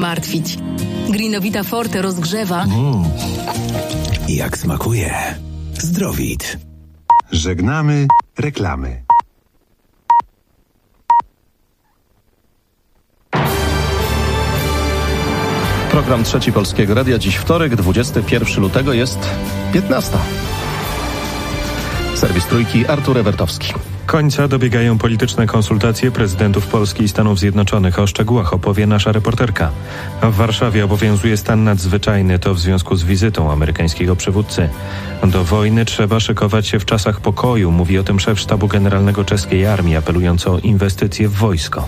martwić. Greenowita Forte rozgrzewa. Jak smakuje. Zdrowit. Żegnamy reklamy. Program Trzeci Polskiego Radia. Dziś wtorek, 21 lutego, jest 15. Serwis Trójki, Artur Ewertowski. Końca dobiegają polityczne konsultacje prezydentów Polski i Stanów Zjednoczonych. O szczegółach opowie nasza reporterka. W Warszawie obowiązuje stan nadzwyczajny. To w związku z wizytą amerykańskiego przywódcy. Do wojny trzeba szykować się w czasach pokoju. Mówi o tym szef Sztabu Generalnego czeskiej armii, apelując o inwestycje w wojsko.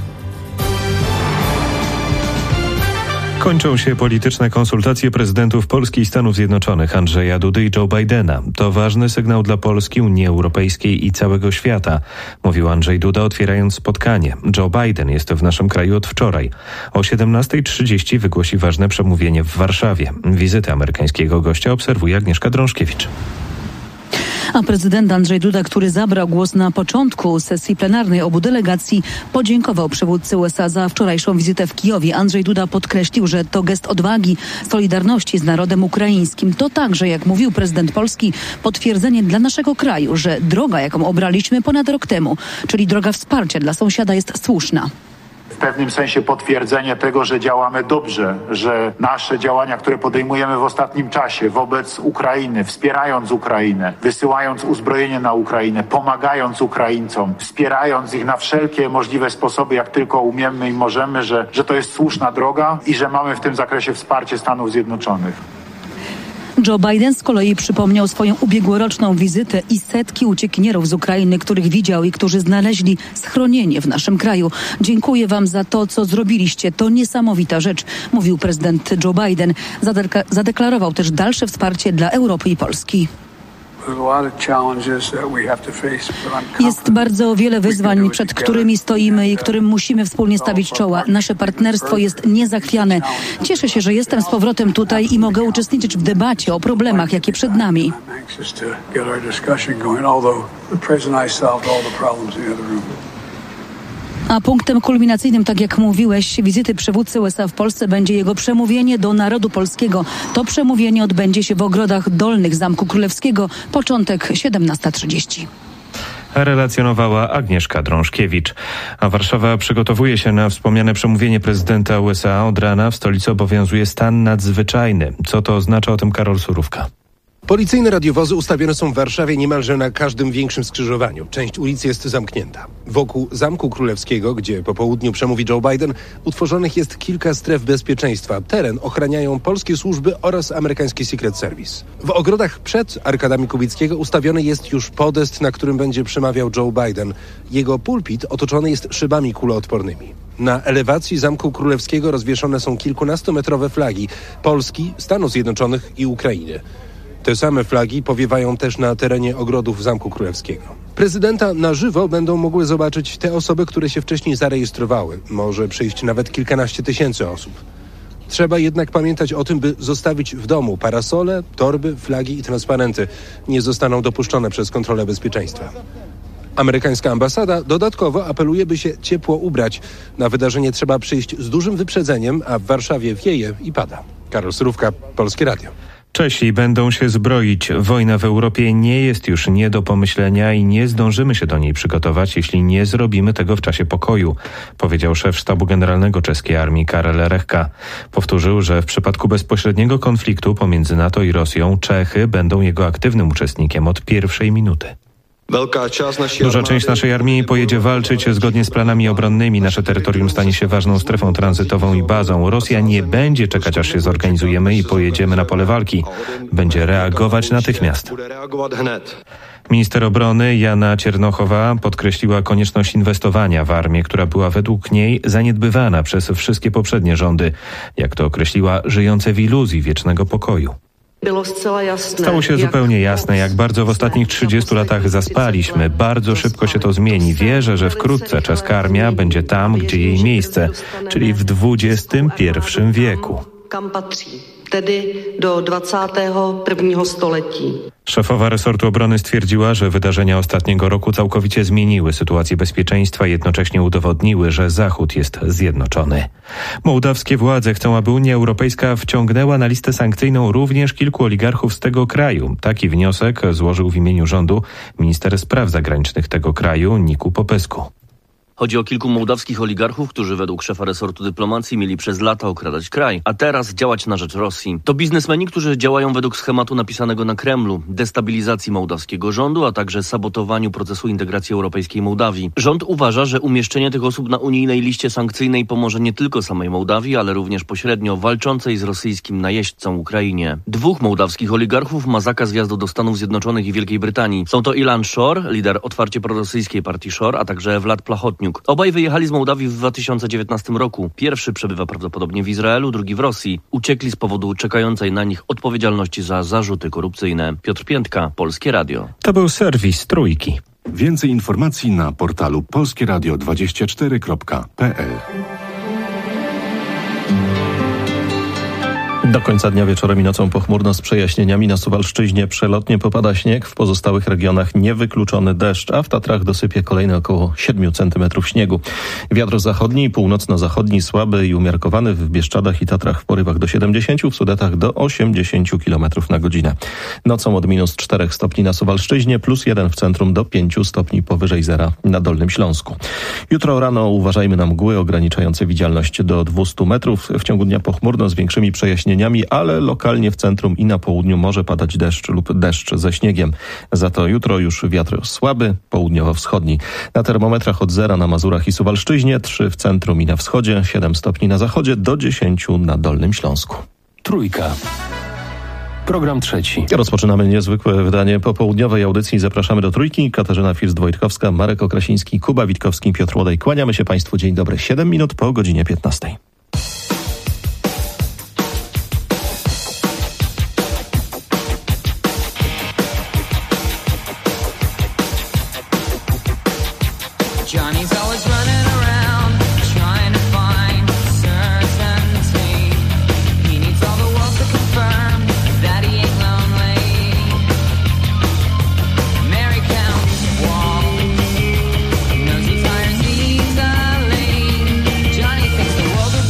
Kończą się polityczne konsultacje prezydentów Polski i Stanów Zjednoczonych Andrzeja Dudy i Joe Bidena. To ważny sygnał dla Polski, Unii Europejskiej i całego świata, mówił Andrzej Duda, otwierając spotkanie. Joe Biden jest w naszym kraju od wczoraj. O 17:30 wygłosi ważne przemówienie w Warszawie. Wizytę amerykańskiego gościa obserwuje Agnieszka Drążkiewicz. A prezydent Andrzej Duda, który zabrał głos na początku sesji plenarnej obu delegacji, podziękował przywódcy USA za wczorajszą wizytę w Kijowie. Andrzej Duda podkreślił, że to gest odwagi, solidarności z narodem ukraińskim. To także, jak mówił prezydent Polski, potwierdzenie dla naszego kraju, że droga, jaką obraliśmy ponad rok temu, czyli droga wsparcia dla sąsiada, jest słuszna. W pewnym sensie potwierdzenie tego, że działamy dobrze, że nasze działania, które podejmujemy w ostatnim czasie wobec Ukrainy, wspierając Ukrainę, wysyłając uzbrojenie na Ukrainę, pomagając Ukraińcom, wspierając ich na wszelkie możliwe sposoby, jak tylko umiemy i możemy, że to jest słuszna droga i że mamy w tym zakresie wsparcie Stanów Zjednoczonych. Joe Biden z kolei przypomniał swoją ubiegłoroczną wizytę i setki uciekinierów z Ukrainy, których widział i którzy znaleźli schronienie w naszym kraju. Dziękuję wam za to, co zrobiliście. To niesamowita rzecz, mówił prezydent Joe Biden. Zadeklarował też dalsze wsparcie dla Europy i Polski. Jest bardzo wiele wyzwań, przed którymi stoimy i którym musimy wspólnie stawić czoła. Nasze partnerstwo jest niezachwiane. Cieszę się, że jestem z powrotem tutaj i mogę uczestniczyć w debacie o problemach, jakie przed nami. A punktem kulminacyjnym, tak jak mówiłeś, wizyty przywódcy USA w Polsce będzie jego przemówienie do narodu polskiego. To przemówienie odbędzie się w ogrodach dolnych Zamku Królewskiego, początek 17:30. Relacjonowała Agnieszka Drążkiewicz. A Warszawa przygotowuje się na wspomniane przemówienie prezydenta USA. Od rana w stolicy obowiązuje stan nadzwyczajny. Co to oznacza? O tym Karol Surówka. Policyjne radiowozy ustawione są w Warszawie niemalże na każdym większym skrzyżowaniu. Część ulicy jest zamknięta. Wokół Zamku Królewskiego, gdzie po południu przemówi Joe Biden, utworzonych jest kilka stref bezpieczeństwa. Teren ochraniają polskie służby oraz amerykański Secret Service. W ogrodach przed arkadami Kubickiego ustawiony jest już podest, na którym będzie przemawiał Joe Biden. Jego pulpit otoczony jest szybami kuloodpornymi. Na elewacji Zamku Królewskiego rozwieszone są kilkunastometrowe flagi Polski, Stanów Zjednoczonych i Ukrainy. Te same flagi powiewają też na terenie ogrodów Zamku Królewskiego. Prezydenta na żywo będą mogły zobaczyć te osoby, które się wcześniej zarejestrowały. Może przyjść nawet kilkanaście tysięcy osób. Trzeba jednak pamiętać o tym, by zostawić w domu parasole, torby, flagi i transparenty. Nie zostaną dopuszczone przez kontrolę bezpieczeństwa. Amerykańska ambasada dodatkowo apeluje, by się ciepło ubrać. Na wydarzenie trzeba przyjść z dużym wyprzedzeniem, a w Warszawie wieje i pada. Karol Surówka, Polskie Radio. Czesi będą się zbroić. Wojna w Europie nie jest już nie do pomyślenia i nie zdążymy się do niej przygotować, jeśli nie zrobimy tego w czasie pokoju, powiedział szef Sztabu Generalnego czeskiej armii Karel Rechka. Powtórzył, że w przypadku bezpośredniego konfliktu pomiędzy NATO i Rosją Czechy będą jego aktywnym uczestnikiem od pierwszej minuty. Duża część naszej armii pojedzie walczyć zgodnie z planami obronnymi. Nasze terytorium stanie się ważną strefą tranzytową i bazą. Rosja nie będzie czekać, aż się zorganizujemy i pojedziemy na pole walki. Będzie reagować natychmiast. Minister obrony Jana Ciernochowa podkreśliła konieczność inwestowania w armię, która była według niej zaniedbywana przez wszystkie poprzednie rządy. Jak to określiła, żyjące w iluzji wiecznego pokoju. Stało się zupełnie jasne, jak bardzo w ostatnich 30 latach zaspaliśmy. Bardzo szybko się to zmieni. Wierzę, że wkrótce czeska armia będzie tam, gdzie jej miejsce, czyli w XXI wieku. tedy do 21. století. Szefowa resortu obrony stwierdziła, że wydarzenia ostatniego roku całkowicie zmieniły sytuację bezpieczeństwa i jednocześnie udowodniły, że Zachód jest zjednoczony. Mołdawskie władze chcą, aby Unia Europejska wciągnęła na listę sankcyjną również kilku oligarchów z tego kraju. Taki wniosek złożył w imieniu rządu minister spraw zagranicznych tego kraju Niku Popescu. Chodzi o kilku mołdawskich oligarchów, którzy według szefa resortu dyplomacji mieli przez lata okradać kraj, a teraz działać na rzecz Rosji. To biznesmeni, którzy działają według schematu napisanego na Kremlu, destabilizacji mołdawskiego rządu, a także sabotowaniu procesu integracji europejskiej Mołdawii. Rząd uważa, że umieszczenie tych osób na unijnej liście sankcyjnej pomoże nie tylko samej Mołdawii, ale również pośrednio walczącej z rosyjskim najeźdźcą Ukrainie. 2 mołdawskich oligarchów ma zakaz wjazdu do Stanów Zjednoczonych i Wielkiej Brytanii. Są to Ilan Shor, lider otwarcie prorosyjskiej partii Shor, a także Vlad Plachotniuk. Obaj wyjechali z Mołdawii w 2019 roku. Pierwszy przebywa prawdopodobnie w Izraelu, drugi w Rosji. Uciekli z powodu czekającej na nich odpowiedzialności za zarzuty korupcyjne. Piotr Piętka, Polskie Radio. To był serwis Trójki. Więcej informacji na portalu polskieradio24.pl. Do końca dnia wieczorem i nocą pochmurno z przejaśnieniami. Na Suwalszczyźnie przelotnie popada śnieg, w pozostałych regionach niewykluczony deszcz, a w Tatrach dosypie kolejne około 7 cm śniegu. Wiatr zachodni i północno-zachodni słaby i umiarkowany, w Bieszczadach i Tatrach w porywach do 70, w Sudetach do 80 km na godzinę. Nocą od -4 stopni na Suwalszczyźnie, +1 w centrum do 5 stopni powyżej zera na Dolnym Śląsku. Jutro rano uważajmy na mgły ograniczające widzialność do 200 metrów. W ciągu dnia pochmurno z większymi przejaśnieniami, ale lokalnie w centrum i na południu może padać deszcz lub deszcz ze śniegiem. Za to jutro już wiatr słaby, południowo-wschodni. Na termometrach od 0 na Mazurach i Suwalszczyźnie, 3 w centrum i na wschodzie, 7 stopni na zachodzie, do 10 na Dolnym Śląsku. Trójka. Program trzeci. Rozpoczynamy niezwykłe wydanie popołudniowej audycji. Zapraszamy do Trójki. Katarzyna First-Wojtkowska, Marek Okrasiński, Kuba Witkowski, Piotr Łodej. Kłaniamy się Państwu. Dzień dobry. 7 minut po godzinie 15. Johnny's always running around, trying to find certainty. He needs all the world to confirm that he ain't lonely. Mary counts walk, knows he tires easily. Johnny thinks the world will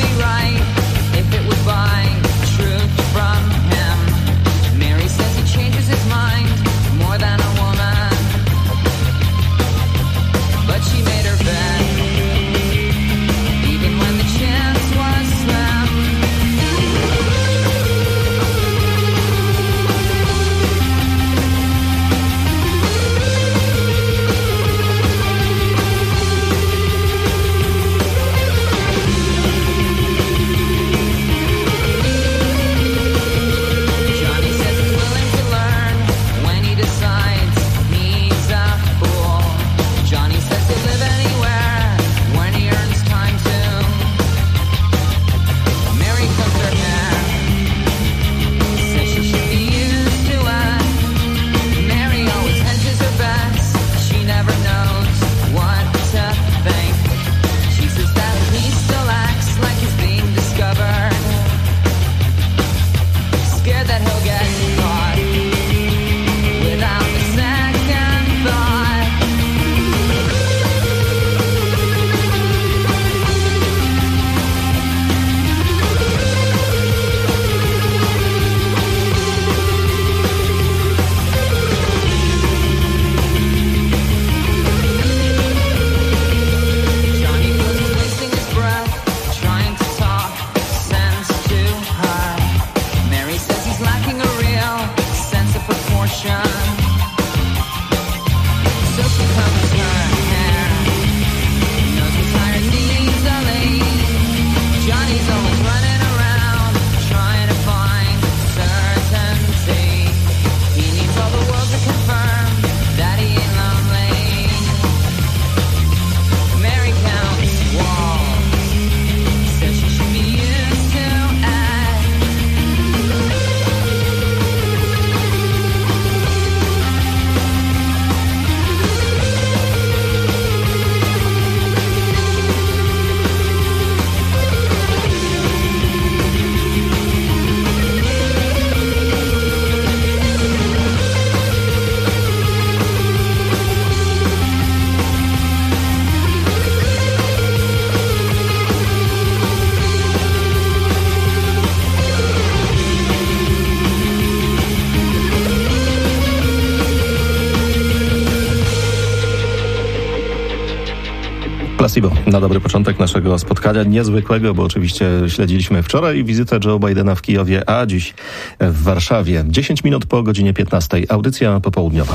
Placebo. Na dobry początek naszego spotkania, niezwykłego, bo oczywiście śledziliśmy wczoraj wizytę Joe Bidena w Kijowie, a dziś w Warszawie. 10 minut po godzinie 15. Audycja popołudniowa.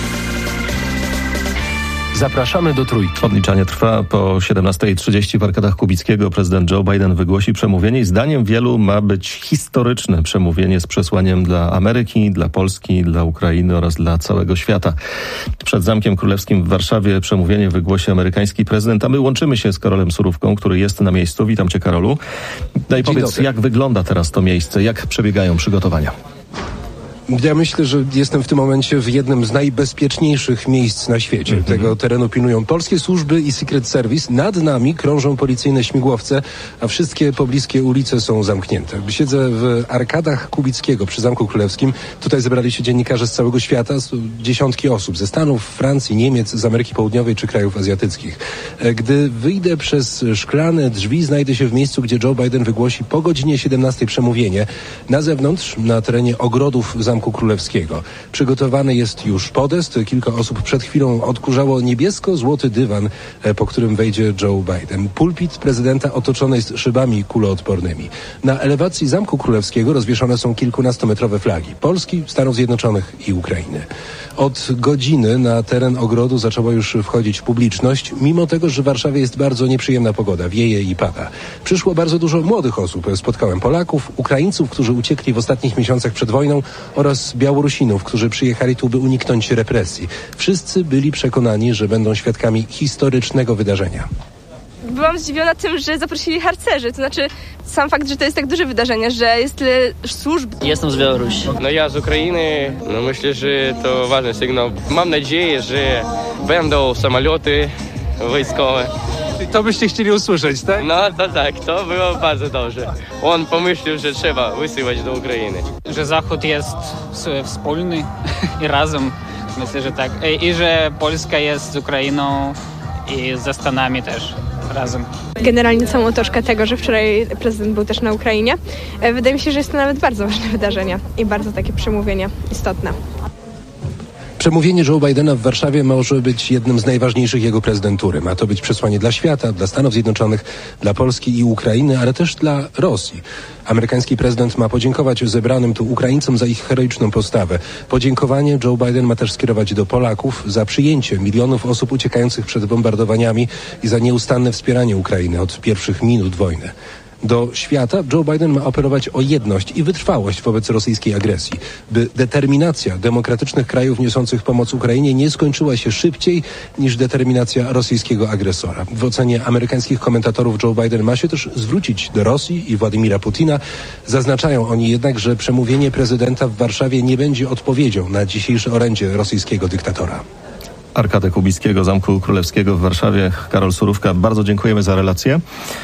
Zapraszamy do Trójki. Odliczanie trwa. Po 17:30 w Arkadach Kubickiego prezydent Joe Biden wygłosi przemówienie i zdaniem wielu ma być historyczne przemówienie z przesłaniem dla Ameryki, dla Polski, dla Ukrainy oraz dla całego świata. Przed Zamkiem Królewskim w Warszawie przemówienie wygłosi amerykański prezydent, a my łączymy się z Karolem Surówką, który jest na miejscu. Witam cię, Karolu. Daj powiedz, jak wygląda teraz to miejsce, jak przebiegają przygotowania? Ja myślę, że jestem w tym momencie w jednym z najbezpieczniejszych miejsc na świecie. Tego terenu pilnują polskie służby i Secret Service. Nad nami krążą policyjne śmigłowce, a wszystkie pobliskie ulice są zamknięte. Siedzę w Arkadach Kubickiego przy Zamku Królewskim. Tutaj zebrali się dziennikarze z całego świata, dziesiątki osób ze Stanów, Francji, Niemiec, z Ameryki Południowej czy krajów azjatyckich. Gdy wyjdę przez szklane drzwi, znajdę się w miejscu, gdzie Joe Biden wygłosi po godzinie 17 przemówienie. Na zewnątrz, na terenie ogrodów Zamku Królewskiego. Przygotowany jest już podest. Kilka osób przed chwilą odkurzało niebiesko-złoty dywan, po którym wejdzie Joe Biden. Pulpit prezydenta otoczony jest szybami kuloodpornymi. Na elewacji Zamku Królewskiego rozwieszone są kilkunastometrowe flagi Polski, Stanów Zjednoczonych i Ukrainy. Od godziny na teren ogrodu zaczęła już wchodzić publiczność, mimo tego, że w Warszawie jest bardzo nieprzyjemna pogoda, wieje i pada. Przyszło bardzo dużo młodych osób. Spotkałem Polaków, Ukraińców, którzy uciekli w ostatnich miesiącach przed wojną oraz Białorusinów, którzy przyjechali tu, by uniknąć represji. Wszyscy byli przekonani, że będą świadkami historycznego wydarzenia. Byłam zdziwiona tym, że zaprosili harcerzy, to znaczy sam fakt, że to jest tak duże wydarzenie, że jest tyle służb. Jestem z Białorusi. No ja z Ukrainy, myślę, że to ważny sygnał. Mam nadzieję, że będą samoloty wojskowe. I to byście chcieli usłyszeć, tak? No to tak, to było bardzo dobrze. On pomyślał, że trzeba wysyłać do Ukrainy. Że Zachód jest wspólny i razem, myślę, że tak. I że Polska jest z Ukrainą i ze Stanami też razem. Generalnie całą otoczkę tego, że wczoraj prezydent był też na Ukrainie. Wydaje mi się, że jest to nawet bardzo ważne wydarzenie i bardzo takie przemówienie istotne. Przemówienie Joe Bidena w Warszawie może być jednym z najważniejszych jego prezydentury. Ma to być przesłanie dla świata, dla Stanów Zjednoczonych, dla Polski i Ukrainy, ale też dla Rosji. Amerykański prezydent ma podziękować zebranym tu Ukraińcom za ich heroiczną postawę. Podziękowanie Joe Biden ma też skierować do Polaków za przyjęcie milionów osób uciekających przed bombardowaniami i za nieustanne wspieranie Ukrainy od pierwszych minut wojny. Do świata Joe Biden ma apelować o jedność i wytrwałość wobec rosyjskiej agresji, by determinacja demokratycznych krajów niosących pomoc Ukrainie nie skończyła się szybciej niż determinacja rosyjskiego agresora. W ocenie amerykańskich komentatorów Joe Biden ma się też zwrócić do Rosji i Władimira Putina. Zaznaczają oni jednak, że przemówienie prezydenta w Warszawie nie będzie odpowiedzią na dzisiejsze orędzie rosyjskiego dyktatora. Arkady Kubickiego, Zamku Królewskiego w Warszawie. Karol Surówka, bardzo dziękujemy za relację.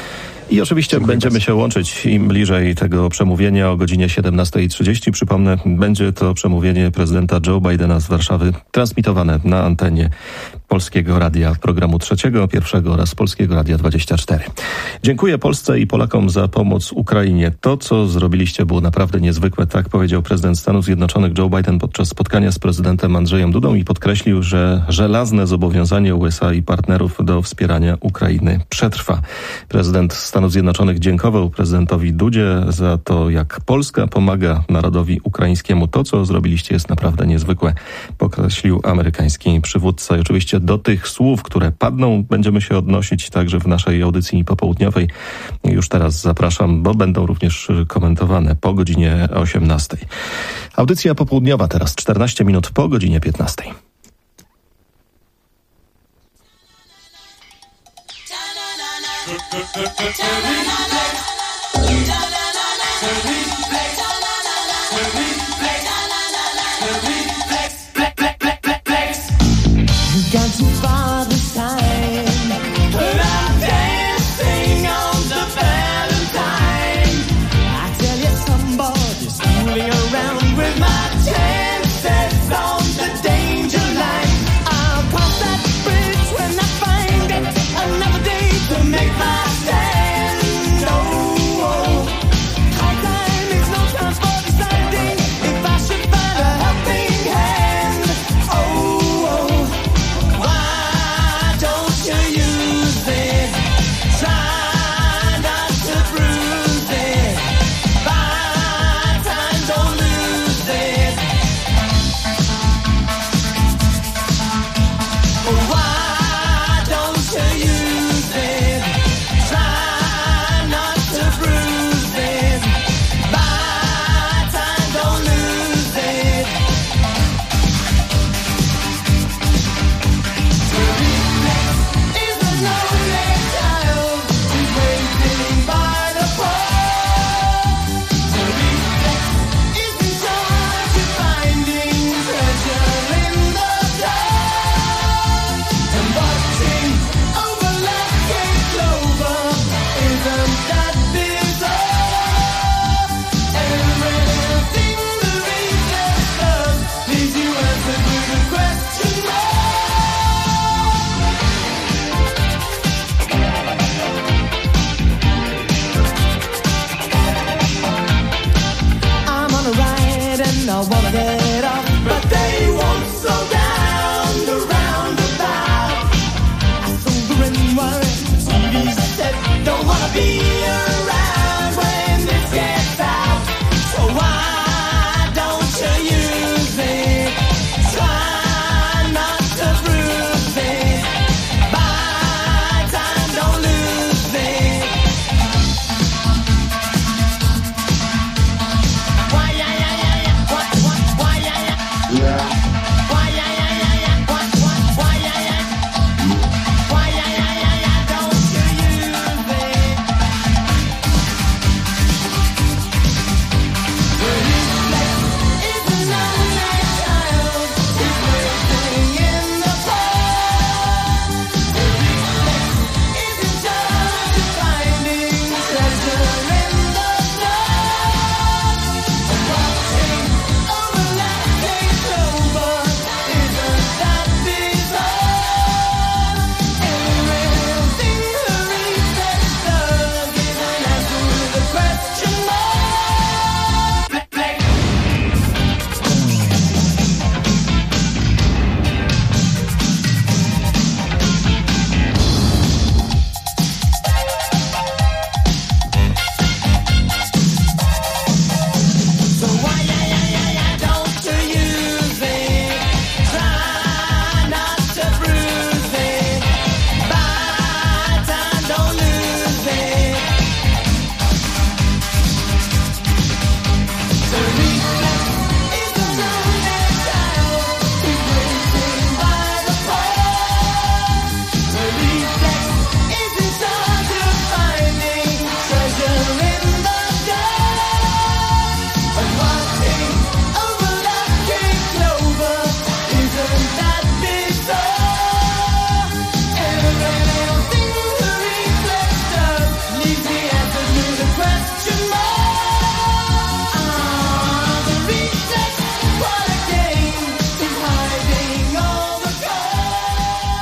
I oczywiście będziemy się łączyć im bliżej tego przemówienia o godzinie 17:30. Przypomnę, będzie to przemówienie prezydenta Joe Bidena z Warszawy transmitowane na antenie Polskiego Radia Programu Trzeciego, Pierwszego oraz Polskiego Radia 24. Dziękuję Polsce i Polakom za pomoc Ukrainie. To, co zrobiliście, było naprawdę niezwykłe, tak powiedział prezydent Stanów Zjednoczonych Joe Biden podczas spotkania z prezydentem Andrzejem Dudą i podkreślił, że żelazne zobowiązanie USA i partnerów do wspierania Ukrainy przetrwa. Prezydent Stanów Zjednoczonych dziękował prezydentowi Dudzie za to, jak Polska pomaga narodowi ukraińskiemu. To, co zrobiliście, jest naprawdę niezwykłe, podkreślił amerykański przywódca. I oczywiście do tych słów, które padną, będziemy się odnosić także w naszej audycji popołudniowej. Już teraz zapraszam, bo będą również komentowane po godzinie 18. Audycja popołudniowa teraz 14 minut po godzinie 15. Another day to make my stand. Oh.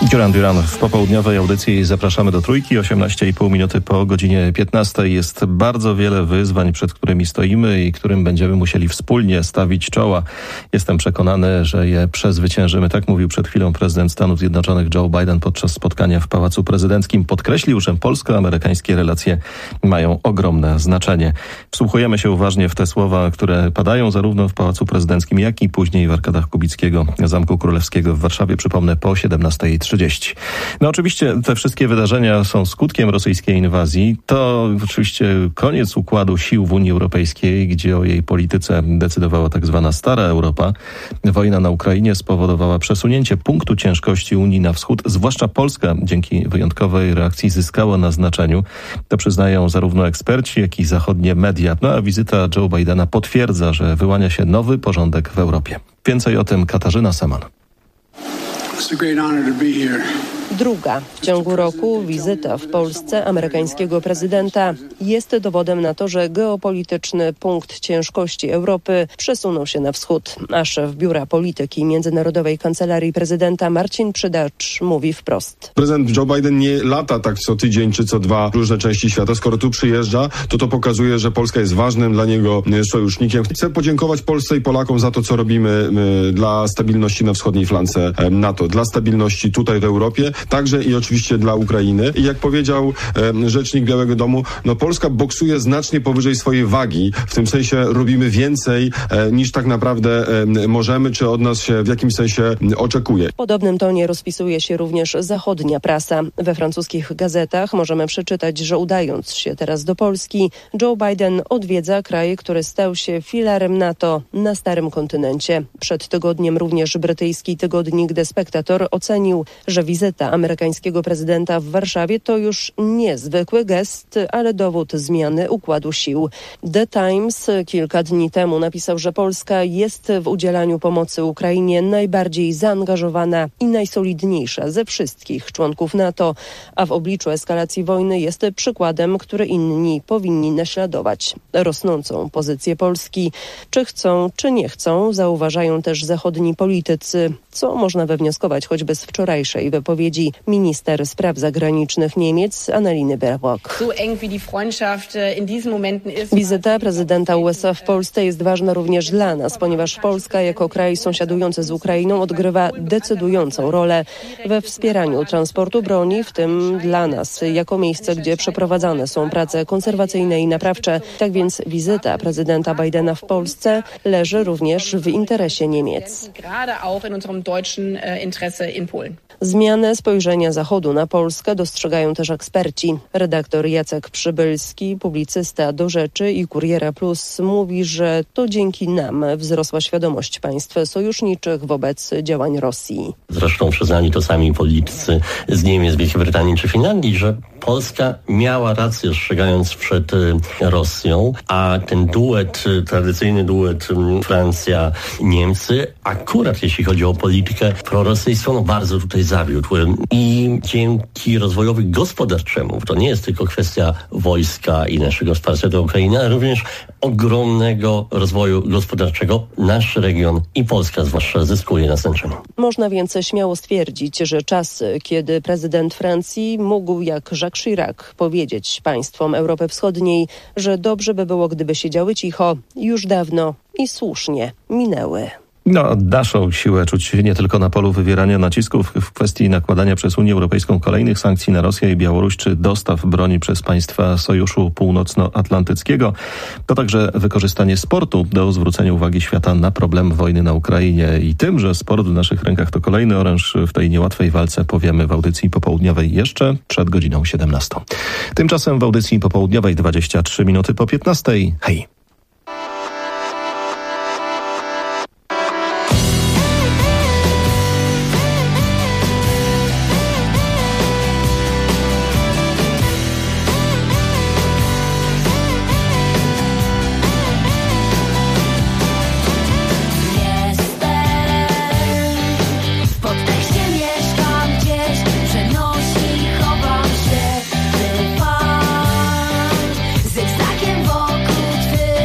Duran Duran w popołudniowej audycji zapraszamy do Trójki. 18,5 minuty po godzinie 15. Jest bardzo wiele wyzwań, przed którymi stoimy i którym będziemy musieli wspólnie stawić czoła. Jestem przekonany, że je przezwyciężymy. Tak mówił przed chwilą prezydent Stanów Zjednoczonych Joe Biden podczas spotkania w Pałacu Prezydenckim. Podkreślił, że polsko-amerykańskie relacje mają ogromne znaczenie. Wsłuchujemy się uważnie w te słowa, które padają zarówno w Pałacu Prezydenckim, jak i później w arkadach Kubickiego Zamku Królewskiego w Warszawie. Przypomnę, po 17:30. No oczywiście te wszystkie wydarzenia są skutkiem rosyjskiej inwazji. To oczywiście koniec układu sił w Unii Europejskiej, gdzie o jej polityce decydowała tak zwana stara Europa. Wojna na Ukrainie spowodowała przesunięcie punktu ciężkości Unii na wschód. Zwłaszcza Polska dzięki wyjątkowej reakcji zyskała na znaczeniu. To przyznają zarówno eksperci, jak i zachodnie media. No a wizyta Joe Bidena potwierdza, że wyłania się nowy porządek w Europie. Więcej o tym Katarzyna Saman. Druga w ciągu roku wizyta w Polsce amerykańskiego prezydenta jest dowodem na to, że geopolityczny punkt ciężkości Europy przesunął się na wschód. A szef Biura Polityki Międzynarodowej Kancelarii Prezydenta Marcin Przydacz mówi wprost. Prezydent Joe Biden nie lata tak co tydzień czy co dwa w różne części świata. Skoro tu przyjeżdża, to pokazuje, że Polska jest ważnym dla niego sojusznikiem. Chcę podziękować Polsce i Polakom za to, co robimy dla stabilności na wschodniej flance NATO, dla stabilności tutaj w Europie. Także i oczywiście dla Ukrainy. I jak powiedział rzecznik Białego Domu, Polska boksuje znacznie powyżej swojej wagi. W tym sensie robimy więcej niż tak naprawdę możemy, czy od nas się w jakimś sensie oczekuje. W podobnym tonie rozpisuje się również zachodnia prasa. We francuskich gazetach możemy przeczytać, że udając się teraz do Polski, Joe Biden odwiedza kraj, który stał się filarem NATO na starym kontynencie. Przed tygodniem również brytyjski tygodnik The Spectator ocenił, że wizyta amerykańskiego prezydenta w Warszawie to już niezwykły gest, ale dowód zmiany układu sił. The Times kilka dni temu napisał, że Polska jest w udzielaniu pomocy Ukrainie najbardziej zaangażowana i najsolidniejsza ze wszystkich członków NATO, a w obliczu eskalacji wojny jest przykładem, który inni powinni naśladować. Rosnącą pozycję Polski, czy chcą, czy nie chcą, zauważają też zachodni politycy, co można wywnioskować choćby z wczorajszej wypowiedzi minister spraw zagranicznych Niemiec Annaleny Baerbock. Wizyta prezydenta USA w Polsce jest ważna również dla nas, ponieważ Polska jako kraj sąsiadujący z Ukrainą odgrywa decydującą rolę we wspieraniu transportu broni, w tym dla nas, jako miejsce, gdzie przeprowadzane są prace konserwacyjne i naprawcze. Tak więc wizyta prezydenta Bidena w Polsce leży również w interesie Niemiec. Zmianę spojrzenia Zachodu na Polskę dostrzegają też eksperci. Redaktor Jacek Przybylski, publicysta Do Rzeczy i Kuriera Plus mówi, że to dzięki nam wzrosła świadomość państw sojuszniczych wobec działań Rosji. Zresztą przyznali to sami politycy z Niemiec, Wielkiej Brytanii czy Finlandii, że Polska miała rację, ostrzegając przed Rosją, a ten duet, tradycyjny duet Francja-Niemcy, akurat jeśli chodzi o politykę prorosyjską, bardzo tutaj zawiódł. I dzięki rozwojowi gospodarczemu, to nie jest tylko kwestia wojska i naszego wsparcia dla Ukrainy, ale również ogromnego rozwoju gospodarczego nasz region i Polska zwłaszcza zyskuje na znaczeniu. Można więc śmiało stwierdzić, że czas, kiedy prezydent Francji mógł jak Jacques Chirac powiedzieć państwom Europy Wschodniej, że dobrze by było, gdyby siedziały cicho, już dawno i słusznie minęły. Naszą siłę czuć nie tylko na polu wywierania nacisków w kwestii nakładania przez Unię Europejską kolejnych sankcji na Rosję i Białoruś, czy dostaw broni przez państwa Sojuszu Północnoatlantyckiego. To także wykorzystanie sportu do zwrócenia uwagi świata na problem wojny na Ukrainie. I tym, że sport w naszych rękach to kolejny oręż w tej niełatwej walce, powiemy w audycji popołudniowej jeszcze przed godziną 17. Tymczasem w audycji popołudniowej 23 minuty po 15. Hej! Zygzakiem wokół twych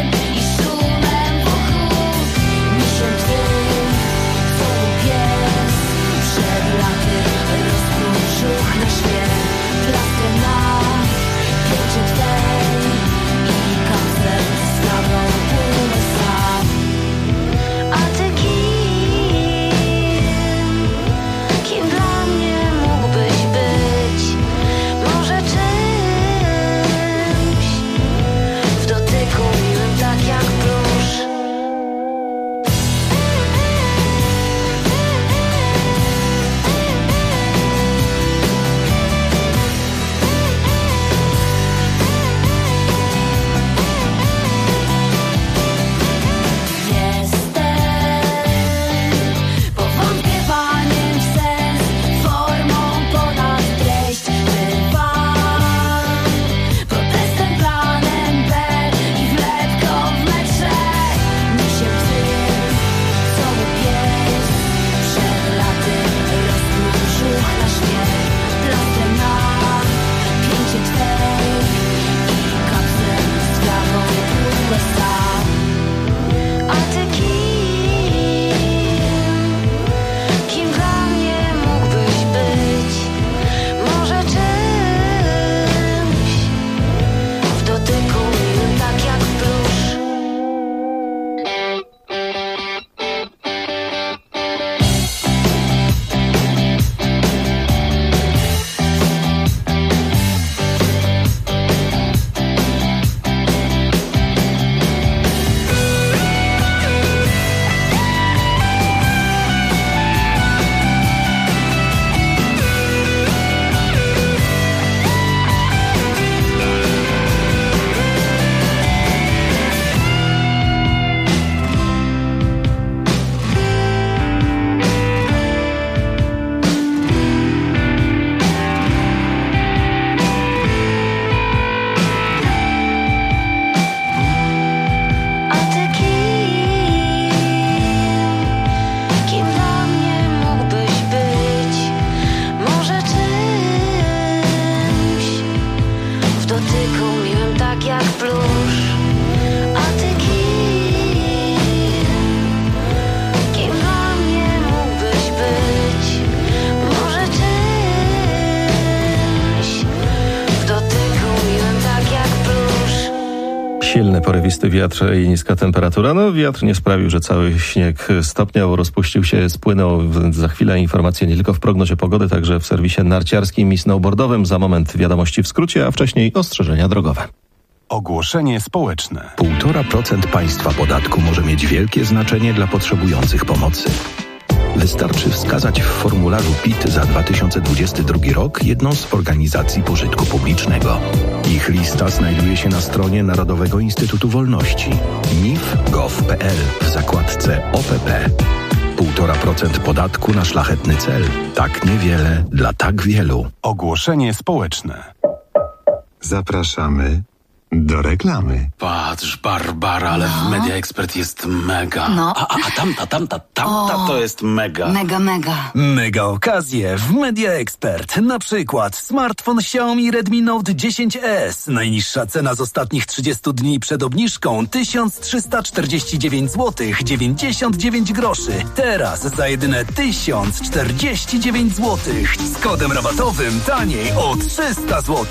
porywisty wiatr i niska temperatura. No, wiatr nie sprawił, że cały śnieg stopniał, rozpuścił się, spłynął. Za chwilę informacje nie tylko w prognozie pogody, także w serwisie narciarskim i snowboardowym. Za moment wiadomości w skrócie, a wcześniej ostrzeżenia drogowe. Ogłoszenie społeczne. 1,5% państwa podatku może mieć wielkie znaczenie dla potrzebujących pomocy. Wystarczy wskazać w formularzu PIT za 2022 rok jedną z organizacji pożytku publicznego. Ich lista znajduje się na stronie Narodowego Instytutu Wolności nif.gov.pl w zakładce OPP. 1,5% podatku na szlachetny cel. Tak niewiele dla tak wielu. Ogłoszenie społeczne. Zapraszamy do reklamy. Patrz, Barbara, ale w Media Expert jest mega. No. A tamta to jest mega. Mega. Mega okazje w Media Expert. Na przykład smartfon Xiaomi Redmi Note 10S. Najniższa cena z ostatnich 30 dni przed obniżką 1349 zł 99 groszy. Teraz za jedyne 1049 zł. Z kodem rabatowym taniej o 300 zł.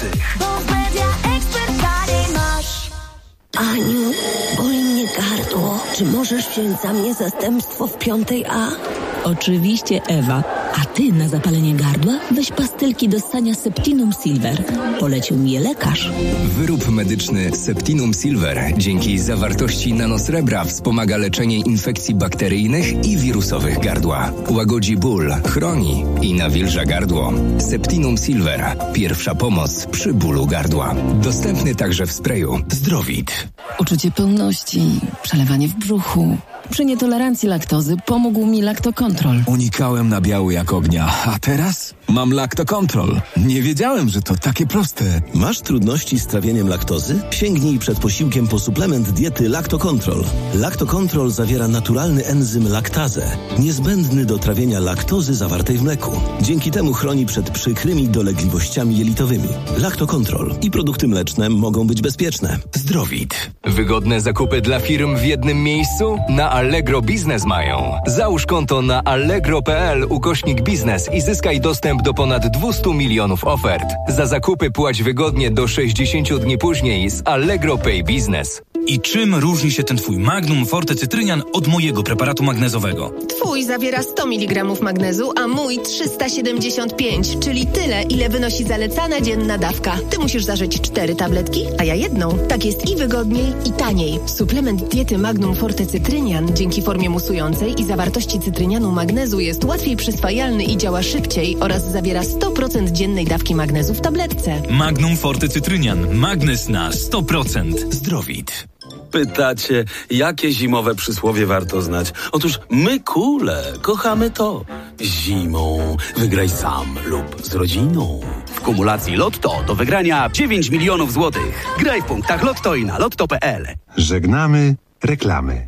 Aniu, boli mnie gardło. Czy możesz wziąć za mnie zastępstwo w 5A? Oczywiście, Ewa. A ty na zapalenie gardła weź pastylki do ssania Septinum Silver. Polecił mi je lekarz. Wyrób medyczny Septinum Silver dzięki zawartości nanosrebra wspomaga leczenie infekcji bakteryjnych i wirusowych gardła. Łagodzi ból, chroni i nawilża gardło. Septinum Silver. Pierwsza pomoc przy bólu gardła. Dostępny także w sprayu. Zdrowit. Uczucie pełności, przelewanie w brzuchu. Przy nietolerancji laktozy pomógł mi Lactocontrol. Unikałem nabiału jak ognia, a teraz mam Lactocontrol. Nie wiedziałem, że to takie proste. Masz trudności z trawieniem laktozy? Sięgnij przed posiłkiem po suplement diety Lactocontrol. Lactocontrol zawiera naturalny enzym laktazę, niezbędny do trawienia laktozy zawartej w mleku. Dzięki temu chroni przed przykrymi dolegliwościami jelitowymi. Lactocontrol i produkty mleczne mogą być bezpieczne. Zdrowit. Wygodne zakupy dla firm w jednym miejscu? Na Allegro Biznes mają. Załóż konto na allegro.pl/biznes i zyskaj dostęp do ponad 200 milionów ofert. Za zakupy płać wygodnie do 60 dni później z Allegro Pay Business. I czym różni się ten twój Magnum Forte Cytrynian od mojego preparatu magnezowego? Twój zawiera 100 mg magnezu, a mój 375, czyli tyle, ile wynosi zalecana dzienna dawka. Ty musisz zażyć 4 tabletki, a ja jedną. Tak jest i wygodniej, i taniej. Suplement diety Magnum Forte Cytrynian dzięki formie musującej i zawartości cytrynianu magnezu jest łatwiej przyswajalny i działa szybciej oraz zawiera 100% dziennej dawki magnezu w tabletce. Magnum Forte Cytrynian. Magnez na 100%. Zdrowit. Pytacie, jakie zimowe przysłowie warto znać? Otóż my kule kochamy to. Zimą wygraj sam lub z rodziną. W kumulacji Lotto do wygrania 9 milionów złotych. Graj w punktach Lotto i na lotto.pl. Żegnamy reklamy.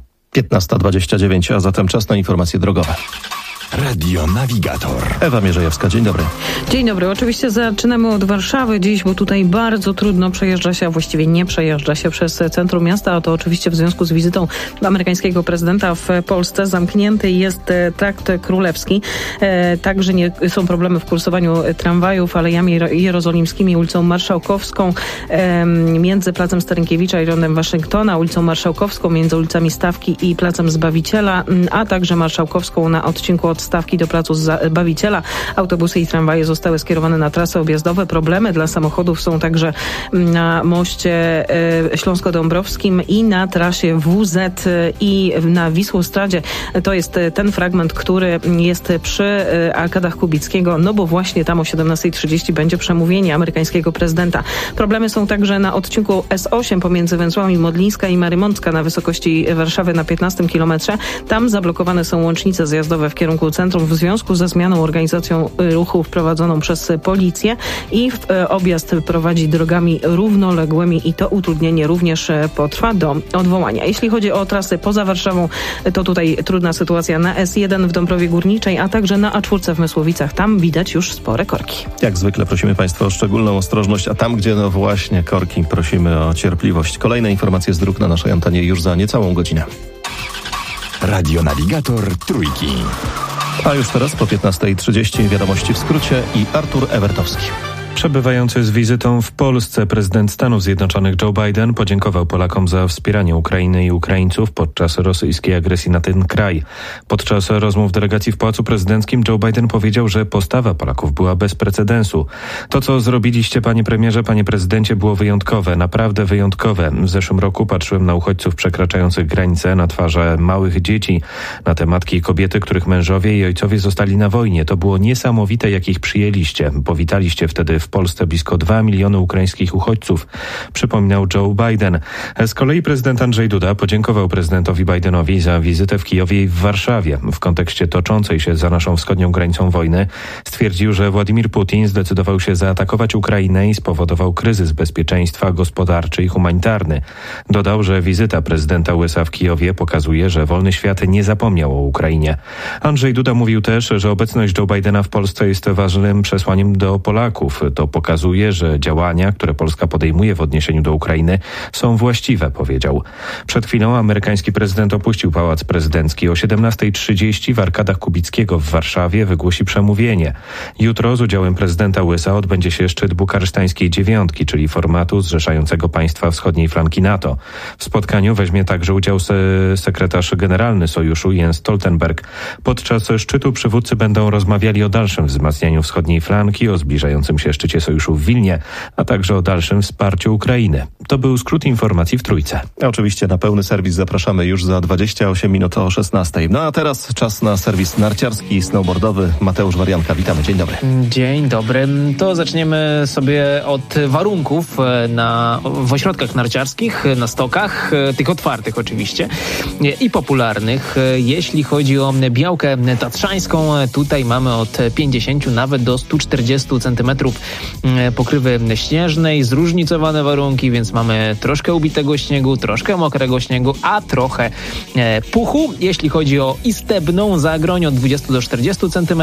15:29, a zatem czas na informacje drogowe. Radio Navigator. Ewa Mierzejewska, dzień dobry. Dzień dobry. Oczywiście zaczynamy od Warszawy dziś, bo tutaj bardzo trudno przejeżdża się, a właściwie nie przejeżdża się przez centrum miasta, a to oczywiście w związku z wizytą amerykańskiego prezydenta w Polsce. Zamknięty jest trakt królewski. Także nie są problemy w kursowaniu tramwajów Alejami Jerozolimskimi, ulicą Marszałkowską, między Placem Starynkiewicza i Rondem Waszyngtona, ulicą Marszałkowską, między ulicami Stawki i Placem Zbawiciela, a także Marszałkowską na odcinku od Stawki do Placu Zbawiciela. Autobusy i tramwaje zostały skierowane na trasy objazdowe. Problemy dla samochodów są także na moście Śląsko-Dąbrowskim i na trasie WZ i na Wisłostradzie. To jest ten fragment, który jest przy Arkadach Kubickiego, no bo właśnie tam o 17:30 będzie przemówienie amerykańskiego prezydenta. Problemy są także na odcinku S8 pomiędzy węzłami Modlińska i Marymącka na wysokości Warszawy na 15 kilometrze. Tam zablokowane są łącznice zjazdowe w kierunku centrum w związku ze zmianą organizacją ruchu wprowadzoną przez policję i objazd prowadzi drogami równoległymi i to utrudnienie również potrwa do odwołania. Jeśli chodzi o trasy poza Warszawą, to tutaj trudna sytuacja na S1 w Dąbrowie Górniczej, a także na A4 w Mysłowicach. Tam widać już spore korki. Jak zwykle prosimy Państwa o szczególną ostrożność, a tam, gdzie no właśnie korki, prosimy o cierpliwość. Kolejne informacje z dróg na naszej antenie już za niecałą godzinę. Radio Navigator Trójki. A już teraz po 15:30 wiadomości w skrócie i Artur Ewertowski. Przebywający z wizytą w Polsce prezydent Stanów Zjednoczonych Joe Biden podziękował Polakom za wspieranie Ukrainy i Ukraińców podczas rosyjskiej agresji na ten kraj. Podczas rozmów delegacji w Pałacu Prezydenckim Joe Biden powiedział, że postawa Polaków była bez precedensu. To, co zrobiliście, panie premierze, panie prezydencie, było wyjątkowe, naprawdę wyjątkowe. W zeszłym roku patrzyłem na uchodźców przekraczających granice, na twarze małych dzieci, na te matki i kobiety, których mężowie i ojcowie zostali na wojnie. To było niesamowite, jak ich przyjęliście. Powitaliście wtedy w Polsce blisko 2 miliony ukraińskich uchodźców, przypominał Joe Biden. Z kolei prezydent Andrzej Duda podziękował prezydentowi Bidenowi za wizytę w Kijowie i w Warszawie. W kontekście toczącej się za naszą wschodnią granicą wojny stwierdził, że Władimir Putin zdecydował się zaatakować Ukrainę i spowodował kryzys bezpieczeństwa gospodarczy i humanitarny. Dodał, że wizyta prezydenta USA w Kijowie pokazuje, że wolny świat nie zapomniał o Ukrainie. Andrzej Duda mówił też, że obecność Joe Bidena w Polsce jest ważnym przesłaniem do Polaków. To pokazuje, że działania, które Polska podejmuje w odniesieniu do Ukrainy, są właściwe, powiedział. Przed chwilą amerykański prezydent opuścił Pałac Prezydencki. O 17:30 w Arkadach Kubickiego w Warszawie wygłosi przemówienie. Jutro z udziałem prezydenta USA odbędzie się szczyt bukaresztańskiej dziewiątki, czyli formatu zrzeszającego państwa wschodniej flanki NATO. W spotkaniu weźmie także udział sekretarz generalny Sojuszu Jens Stoltenberg. Podczas szczytu przywódcy będą rozmawiali o dalszym wzmacnianiu wschodniej flanki, o zbliżającym się szczycie Sojuszu w Wilnie, a także o dalszym wsparciu Ukrainy. To był skrót informacji w Trójce. Oczywiście na pełny serwis zapraszamy już za 28 minut o 16. No a teraz czas na serwis narciarski i snowboardowy. Mateusz Warianka, witamy. Dzień dobry. Dzień dobry. To zaczniemy sobie od warunków w ośrodkach narciarskich, na stokach, tych otwartych oczywiście i popularnych. Jeśli chodzi o Białkę Tatrzańską, tutaj mamy od 50 nawet do 140 cm pokrywy śnieżnej, zróżnicowane warunki, więc mamy troszkę ubitego śniegu, troszkę mokrego śniegu, a trochę puchu. Jeśli chodzi o Istebną, Zagroń od 20 do 40 cm,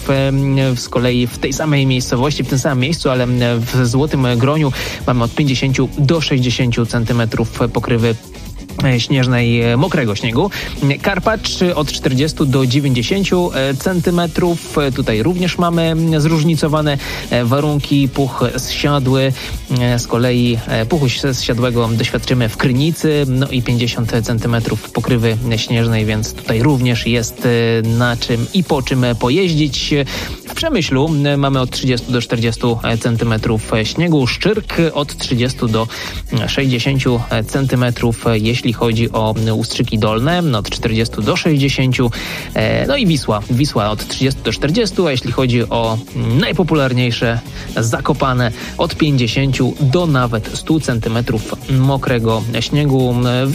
z kolei w tej samej miejscowości, w tym samym miejscu, ale w Złotym Groniu mamy od 50 do 60 cm pokrywy śnieżnej, mokrego śniegu. Karpacz od 40 do 90 centymetrów. Tutaj również mamy zróżnicowane warunki. Puch zsiadły. Z kolei puchu zsiadłego doświadczymy w Krynicy. No i 50 centymetrów pokrywy śnieżnej, więc tutaj również jest na czym i po czym pojeździć. W Przemyślu mamy od 30 do 40 centymetrów śniegu. Szczyrk od 30 do 60 centymetrów. Jeśli chodzi o Ustrzyki Dolne, od 40 do 60. No i Wisła od 30 do 40, a jeśli chodzi o najpopularniejsze Zakopane, od 50 do nawet 100 centymetrów mokrego śniegu.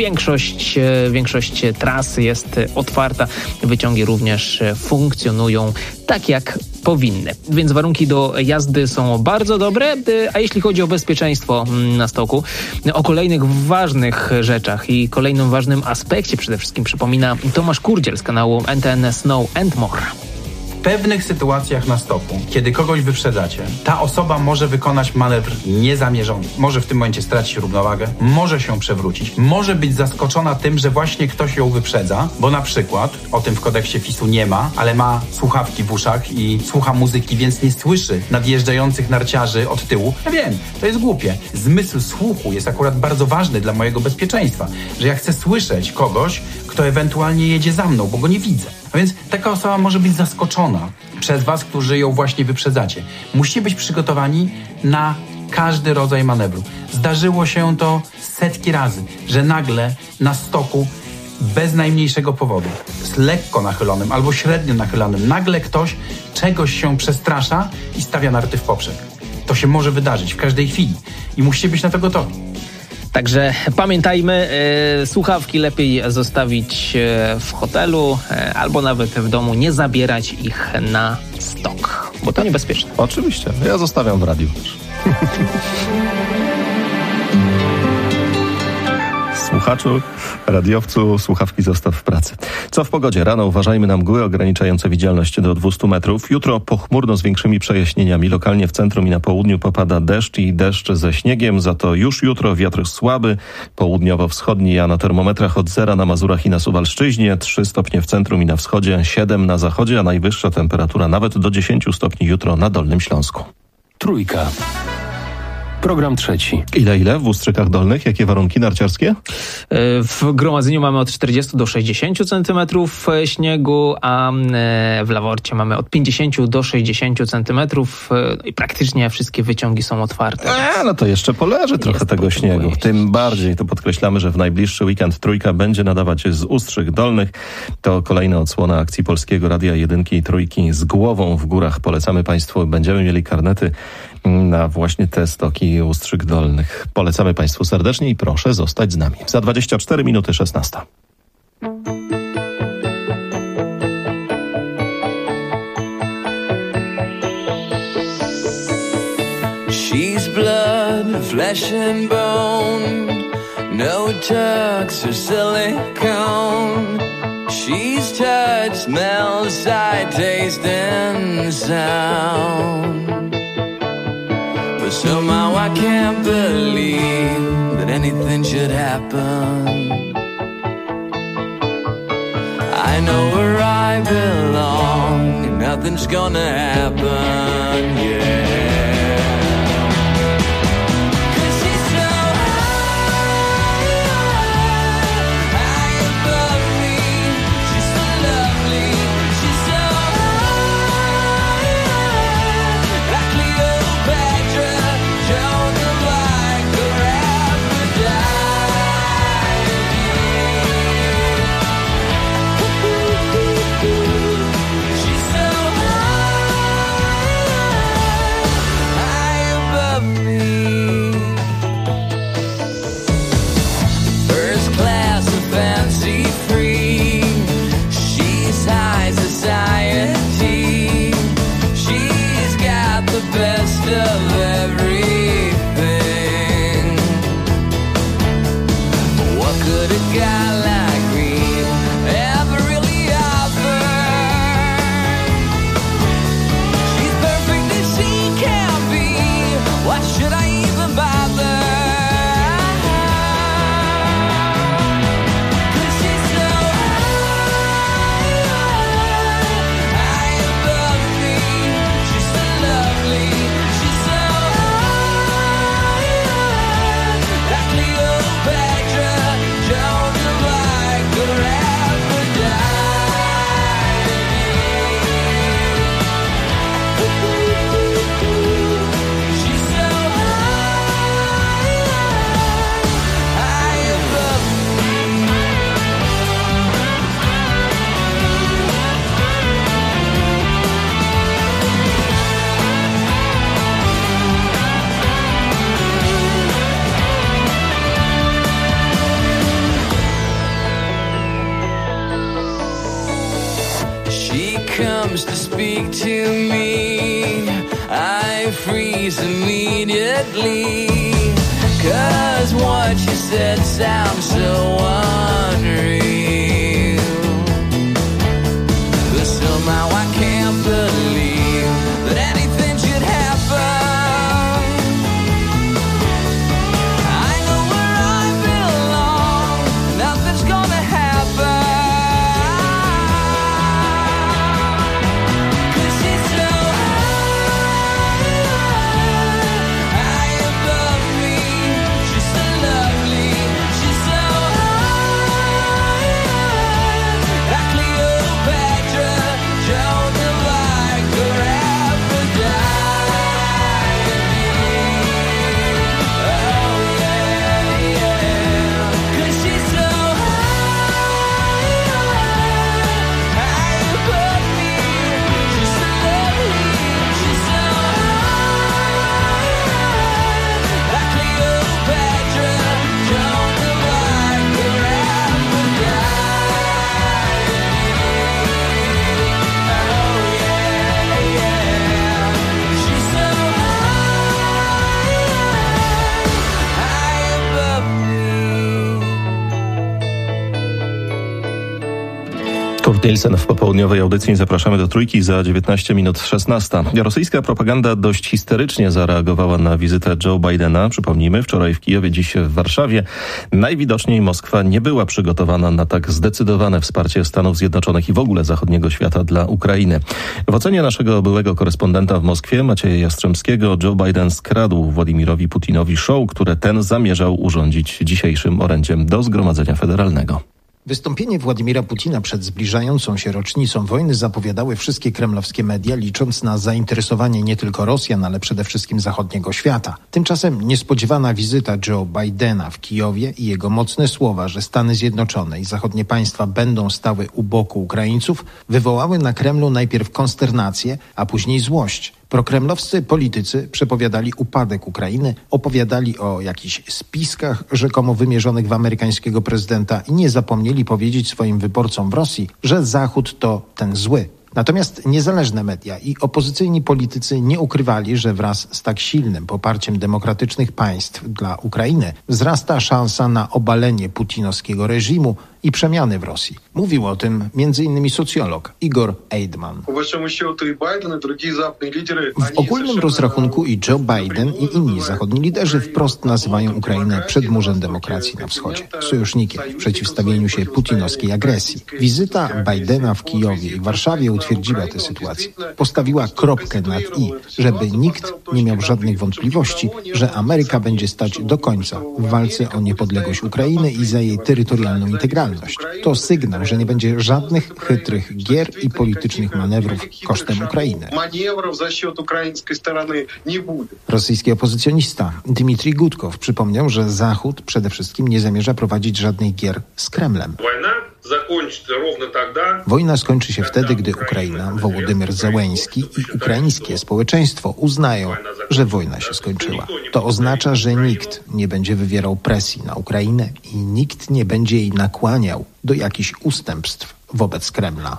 Większość tras jest otwarta. Wyciągi również funkcjonują tak jak powinny. Więc warunki do jazdy są bardzo dobre, a jeśli chodzi o bezpieczeństwo na stoku, o kolejnych ważnych rzeczach i kolejnym ważnym aspekcie przede wszystkim przypomina Tomasz Kurdziel z kanału NTN Snow and More. W pewnych sytuacjach na stoku, kiedy kogoś wyprzedzacie, ta osoba może wykonać manewr niezamierzony. Może w tym momencie stracić równowagę, może się przewrócić, może być zaskoczona tym, że właśnie ktoś ją wyprzedza, bo na przykład, o tym w kodeksie FIS-u nie ma, ale ma słuchawki w uszach i słucha muzyki, więc nie słyszy nadjeżdżających narciarzy od tyłu. Ja wiem, to jest głupie. Zmysł słuchu jest akurat bardzo ważny dla mojego bezpieczeństwa, że ja chcę słyszeć kogoś, kto ewentualnie jedzie za mną, bo go nie widzę. A więc taka osoba może być zaskoczona przez was, którzy ją właśnie wyprzedzacie. Musicie być przygotowani na każdy rodzaj manewru. Zdarzyło się to setki razy, że nagle na stoku bez najmniejszego powodu, z lekko nachylonym albo średnio nachylonym, nagle ktoś czegoś się przestrasza i stawia narty w poprzek. To się może wydarzyć w każdej chwili i musicie być na to gotowi. Także pamiętajmy, słuchawki lepiej zostawić w hotelu albo nawet w domu, nie zabierać ich na stok, bo to niebezpieczne. Oczywiście, ja zostawiam w radiu też. Słuchaczu, radiowcu, słuchawki zostaw w pracy. Co w pogodzie? Rano uważajmy na mgły ograniczające widzialność do 200 metrów. Jutro pochmurno z większymi przejaśnieniami. Lokalnie w centrum i na południu popada deszcz i deszcz ze śniegiem. Za to już jutro wiatr słaby, południowo-wschodni, a na termometrach od 0 na Mazurach i na Suwalszczyźnie, 3 stopnie w centrum i na wschodzie, 7 na zachodzie, a najwyższa temperatura nawet do 10 stopni jutro na Dolnym Śląsku. Trójka. Program trzeci. Ile w Ustrzykach Dolnych? Jakie warunki narciarskie? W Gromadzeniu mamy od 40 do 60 centymetrów śniegu, a w Laworcie mamy od 50 do 60 centymetrów i praktycznie wszystkie wyciągi są otwarte. No to jeszcze poleży trochę tego śniegu. Tym bardziej to podkreślamy, że w najbliższy weekend Trójka będzie nadawać z Ustrzyk Dolnych. To kolejna odsłona akcji Polskiego Radia Jedynki i Trójki z głową w górach. Polecamy Państwu, będziemy mieli karnety na właśnie te stoki Ustrzyk Dolnych. Polecamy Państwu serdecznie i proszę zostać z nami. Za 24 minuty 16. She's blood, flesh and bone, no tucks or silicone. She's touch, smell, sight, taste and sound. But somehow I can't believe that anything should happen. I know where I belong and nothing's gonna happen, yeah. Comes to speak to me, I freeze immediately, 'cause what you said sounds so unreal, but somehow I can't believe that anything should happen. I know where I belong, nothing's gonna happen. Kurt Nielsen w popołudniowej audycji. Zapraszamy do Trójki za 19 minut 16. Rosyjska propaganda dość histerycznie zareagowała na wizytę Joe Bidena. Przypomnijmy, wczoraj w Kijowie, dziś w Warszawie. Najwidoczniej Moskwa nie była przygotowana na tak zdecydowane wsparcie Stanów Zjednoczonych i w ogóle zachodniego świata dla Ukrainy. W ocenie naszego byłego korespondenta w Moskwie, Macieja Jastrzębskiego, Joe Biden skradł Władimirowi Putinowi show, które ten zamierzał urządzić dzisiejszym orędziem do Zgromadzenia Federalnego. Wystąpienie Władimira Putina przed zbliżającą się rocznicą wojny zapowiadały wszystkie kremlowskie media, licząc na zainteresowanie nie tylko Rosjan, ale przede wszystkim zachodniego świata. Tymczasem niespodziewana wizyta Joe Bidena w Kijowie i jego mocne słowa, że Stany Zjednoczone i zachodnie państwa będą stały u boku Ukraińców, wywołały na Kremlu najpierw konsternację, a później złość. Prokremlowscy politycy przepowiadali upadek Ukrainy, opowiadali o jakichś spiskach rzekomo wymierzonych w amerykańskiego prezydenta i nie zapomnieli powiedzieć swoim wyborcom w Rosji, że Zachód to ten zły. Natomiast niezależne media i opozycyjni politycy nie ukrywali, że wraz z tak silnym poparciem demokratycznych państw dla Ukrainy wzrasta szansa na obalenie putinowskiego reżimu i przemiany w Rosji. Mówił o tym m.in. socjolog Igor Eidman. W ogólnym rozrachunku i Joe Biden i inni zachodni liderzy wprost nazywają Ukrainę przedmurzem demokracji na wschodzie, sojusznikiem w przeciwstawieniu się putinowskiej agresji. Wizyta Bidena w Kijowie i Warszawie utwierdziła tę sytuację. Postawiła kropkę nad i, żeby nikt nie miał żadnych wątpliwości, że Ameryka będzie stać do końca w walce o niepodległość Ukrainy i za jej terytorialną integralność. To sygnał, że nie będzie żadnych chytrych gier i politycznych manewrów kosztem Ukrainy. Rosyjski opozycjonista Dmitrij Gudkow przypomniał, że Zachód przede wszystkim nie zamierza prowadzić żadnych gier z Kremlem. Wojna skończy się wtedy, gdy Ukraina, Wołodymyr Zełenski i ukraińskie społeczeństwo uznają, że wojna się skończyła. To oznacza, że nikt nie będzie wywierał presji na Ukrainę i nikt nie będzie jej nakłaniał do jakichś ustępstw wobec Kremla.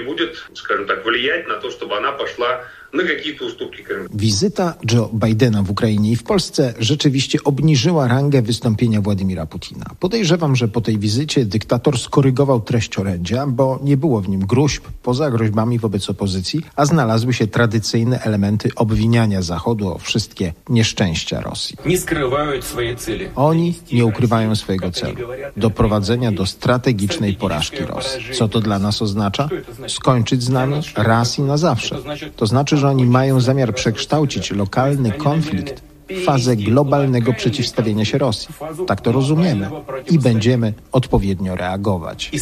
Wizyta Joe Bidena w Ukrainie i w Polsce rzeczywiście obniżyła rangę wystąpienia Władimira Putina. Podejrzewam, że po tej wizycie dyktator skorygował treść orędzia, bo nie było w nim gruźb poza groźbami wobec opozycji, a znalazły się tradycyjne elementy obwiniania Zachodu o wszystkie nieszczęścia Rosji. Oni nie ukrywają swojego celu. Doprowadzenia do strategicznej porażki Rosji. Co to dla nas oznacza? Skończyć z nami raz i na zawsze. To znaczy, że oni mają zamiar przekształcić lokalny konflikt w fazę globalnego przeciwstawienia się Rosji. Tak to rozumiemy i będziemy odpowiednio reagować.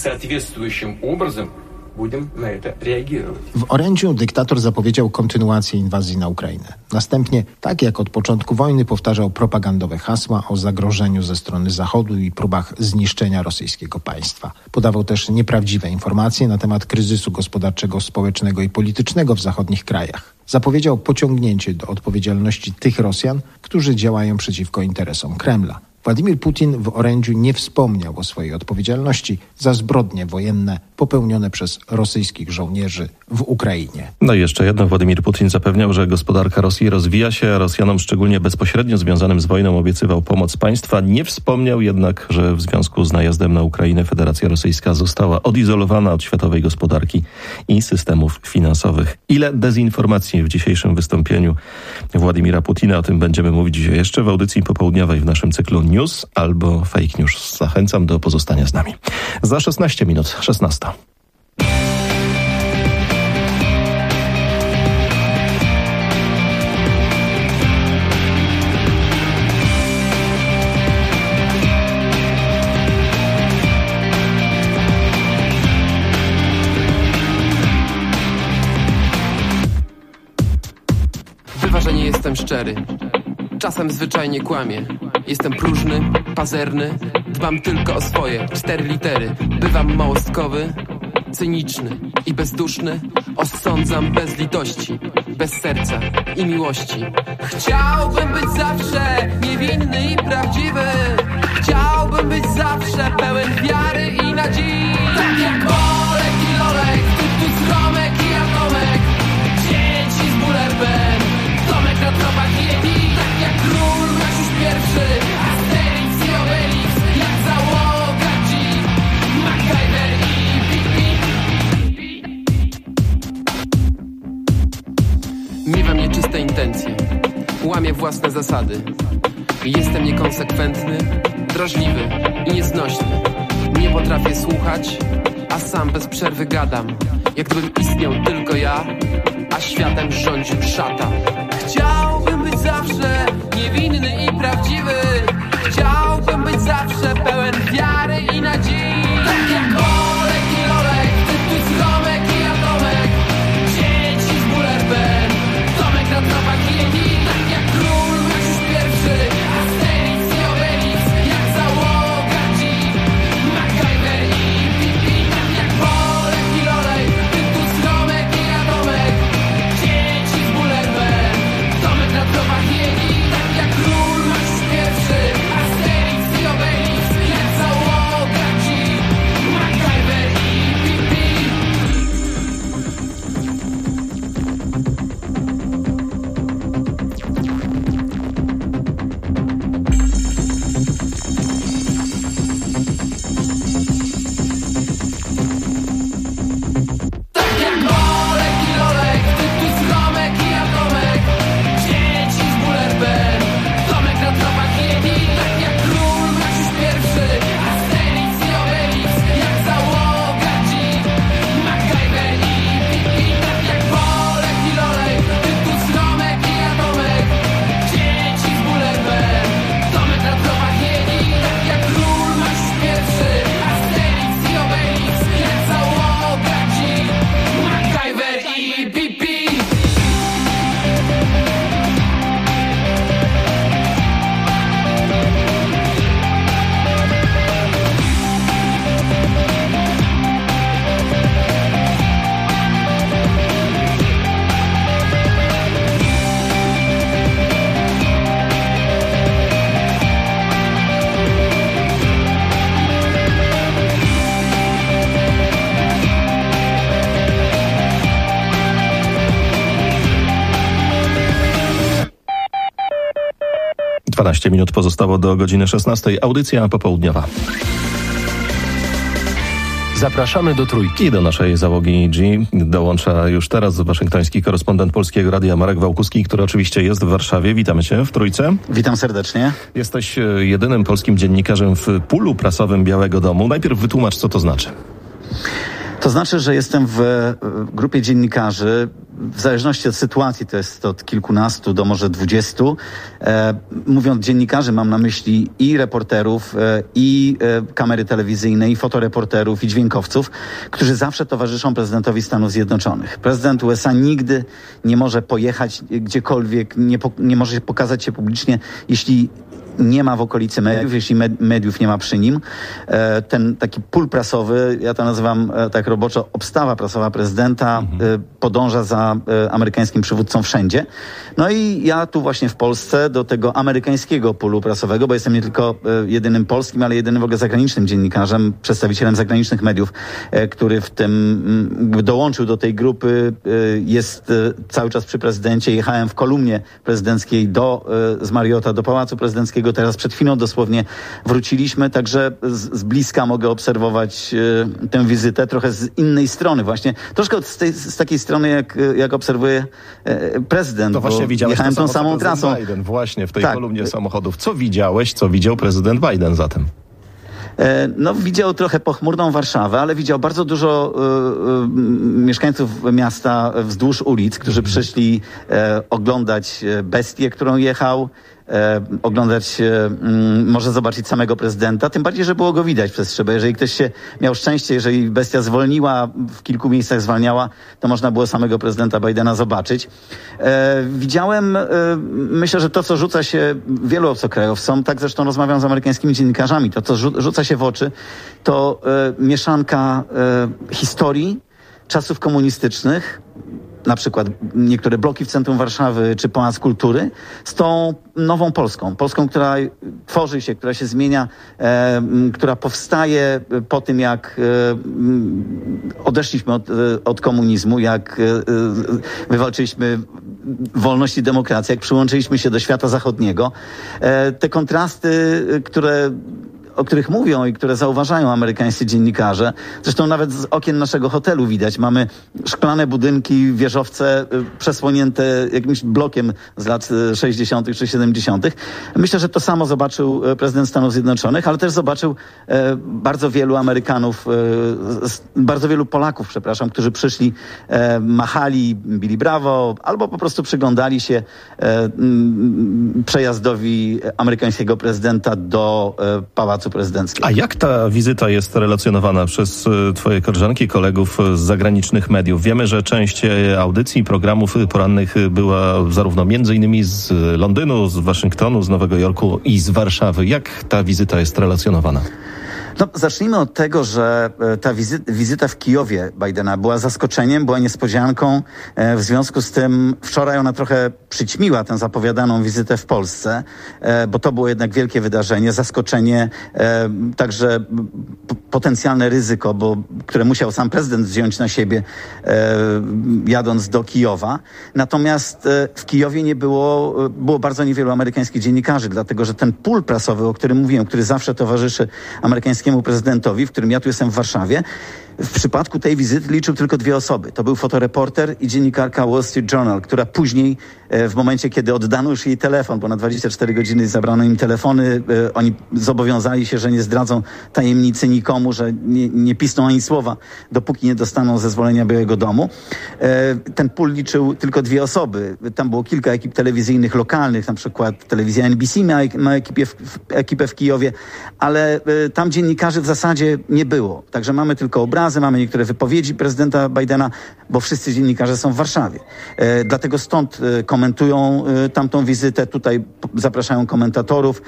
W orędziu dyktator zapowiedział kontynuację inwazji na Ukrainę. Następnie, tak jak od początku wojny, powtarzał propagandowe hasła o zagrożeniu ze strony Zachodu i próbach zniszczenia rosyjskiego państwa. Podawał też nieprawdziwe informacje na temat kryzysu gospodarczego, społecznego i politycznego w zachodnich krajach. Zapowiedział pociągnięcie do odpowiedzialności tych Rosjan, którzy działają przeciwko interesom Kremla. Władimir Putin w orędziu nie wspomniał o swojej odpowiedzialności za zbrodnie wojenne popełnione przez rosyjskich żołnierzy w Ukrainie. No i jeszcze jedno. Władimir Putin zapewniał, że gospodarka Rosji rozwija się, a Rosjanom szczególnie bezpośrednio związanym z wojną obiecywał pomoc państwa. Nie wspomniał jednak, że w związku z najazdem na Ukrainę Federacja Rosyjska została odizolowana od światowej gospodarki i systemów finansowych. Ile dezinformacji w dzisiejszym wystąpieniu Władimira Putina. O tym będziemy mówić dzisiaj jeszcze w audycji popołudniowej w naszym cyklu News albo Fake News. Zachęcam do pozostania z nami. Za 16 minut, 16. Wyważenie jestem szczery. Czasem zwyczajnie kłamię. Jestem próżny, pazerny, dbam tylko o swoje 4 litery. Bywam małostkowy, cyniczny i bezduszny. Osądzam bez litości, bez serca i miłości. Chciałbym być zawsze niewinny i prawdziwy. Chciałbym być zawsze pełen wiary i nadziei. Tak jak Olek i Lolek, tu Romek i Atomek, dzieci z Bullerbem, Tomek na tropach Yeti. Tak jak król Maciuś pierwszy, Asterix i Obelix, jak załoga G, MacGyver i Pippi. łamie własne zasady. Jestem niekonsekwentny, drażliwy i nieznośny. Nie potrafię słuchać, a sam bez przerwy gadam. Jak gdybym istniał tylko ja, a światem rządził szatan. Chciałbym być zawsze niewinny i prawdziwy. Chciałbym być zawsze pełen wiary i nadziei. Tak jak Olek i Lolek, Tytus, Romek i Atomek, dzieci z Bullerben, Tomek na tropach Jedi. Tak jak król Maciusz I, Asterix i Obelix, jak załoga Jeep, MacGyver i Pippi. Tak jak Olek i Lolek, Tytus, Romek i Atomek, dzieci z Bullerben, Tomek na tropach Jedi. Tak jak król Maciusz I, Asterix i Obelix, jak załoga Jeep, MacGyver i Pippi. 12 minut pozostało do godziny 16. Audycja popołudniowa. Zapraszamy do Trójki. I do naszej załogi G dołącza już teraz waszyngtoński korespondent Polskiego Radia Marek Wałkuski, który oczywiście jest w Warszawie. Witamy cię w Trójce. Witam serdecznie. Jesteś jedynym polskim dziennikarzem w pulu prasowym Białego Domu. Najpierw wytłumacz, co to znaczy. To znaczy, że jestem w grupie dziennikarzy, w zależności od sytuacji, to jest od kilkunastu do może 20. Mówiąc dziennikarzy, mam na myśli i reporterów, i kamery telewizyjne, i fotoreporterów, i dźwiękowców, którzy zawsze towarzyszą prezydentowi Stanów Zjednoczonych. Prezydent USA nigdy nie może pojechać gdziekolwiek, nie może pokazać się publicznie, jeśli nie ma w okolicy mediów, jeśli mediów nie ma przy nim. Ten taki pól prasowy, ja to nazywam tak roboczo, obstawa prasowa prezydenta, podąża za amerykańskim przywódcą wszędzie. No i ja tu właśnie w Polsce do tego amerykańskiego pulu prasowego, bo jestem nie tylko jedynym polskim, ale jedynym w ogóle zagranicznym dziennikarzem, przedstawicielem zagranicznych mediów, który w tym dołączył do tej grupy, jest cały czas przy prezydencie. Jechałem w kolumnie prezydenckiej z Mariota do Pałacu Prezydenckiego. Teraz przed chwilą dosłownie wróciliśmy, także z bliska mogę obserwować tę wizytę trochę z innej strony właśnie. Troszkę z takiej strony, jak obserwuje prezydent. To właśnie widziałeś jechałem tą samą trasą. Biden właśnie w tej kolumnie samochodów. Co widziałeś, co widział prezydent Biden zatem? No, widział trochę pochmurną Warszawę, ale widział bardzo dużo mieszkańców miasta wzdłuż ulic, którzy przyszli oglądać bestię, którą jechał, oglądać, może zobaczyć samego prezydenta, tym bardziej, że było go widać przez szybę. Jeżeli ktoś się miał szczęście, jeżeli bestia zwolniła, w kilku miejscach zwalniała, to można było samego prezydenta Bidena zobaczyć. Widziałem, myślę, że to, co rzuca się wielu obcokrajowcom, tak zresztą rozmawiam z amerykańskimi dziennikarzami, to, co rzuca się w oczy, to mieszanka historii, czasów komunistycznych, na przykład niektóre bloki w centrum Warszawy czy Pałac Kultury, z tą nową Polską. Polską, która tworzy się, która się zmienia, która powstaje po tym, jak odeszliśmy od komunizmu, jak wywalczyliśmy wolność i demokrację, jak przyłączyliśmy się do świata zachodniego. Te kontrasty, które o których mówią i które zauważają amerykańscy dziennikarze. Zresztą nawet z okien naszego hotelu widać. Mamy szklane budynki, wieżowce przesłonięte jakimś blokiem z lat 60. czy 70. Myślę, że to samo zobaczył prezydent Stanów Zjednoczonych, ale też zobaczył bardzo wielu Amerykanów, bardzo wielu Polaków, przepraszam, którzy przyszli, machali, bili brawo, albo po prostu przyglądali się przejazdowi amerykańskiego prezydenta do Pałacu Prezydenckiego. A jak ta wizyta jest relacjonowana przez twoje koleżanki, kolegów z zagranicznych mediów? Wiemy, że część audycji, programów porannych była zarówno między innymi z Londynu, z Waszyngtonu, z Nowego Jorku i z Warszawy. Jak ta wizyta jest relacjonowana? No, zacznijmy od tego, że ta wizyta w Kijowie Bidena była zaskoczeniem, była niespodzianką. W związku z tym wczoraj ona trochę przyćmiła tę zapowiadaną wizytę w Polsce, bo to było jednak wielkie wydarzenie, zaskoczenie, także potencjalne ryzyko, które musiał sam prezydent wziąć na siebie, jadąc do Kijowa. Natomiast w Kijowie nie było bardzo niewielu amerykańskich dziennikarzy, dlatego że ten pól prasowy, o którym mówiłem, który zawsze towarzyszy amerykańskiemu prezydentowi, w którym ja tu jestem w Warszawie, w przypadku tej wizyty liczył tylko 2 osoby. To był fotoreporter i dziennikarka Wall Street Journal, która później, w momencie, kiedy oddano już jej telefon, bo na 24 godziny zabrano im telefony, oni zobowiązali się, że nie zdradzą tajemnicy nikomu, że nie pisną ani słowa, dopóki nie dostaną zezwolenia Białego Domu. Ten pól liczył tylko 2 osoby. Tam było kilka ekip telewizyjnych lokalnych, na przykład telewizja NBC ma ekipę w Kijowie, ale tam dziennikarzy w zasadzie nie było. Także mamy tylko obrazy, mamy niektóre wypowiedzi prezydenta Bidena, bo wszyscy dziennikarze są w Warszawie. Dlatego stąd komentują tamtą wizytę, tutaj zapraszają komentatorów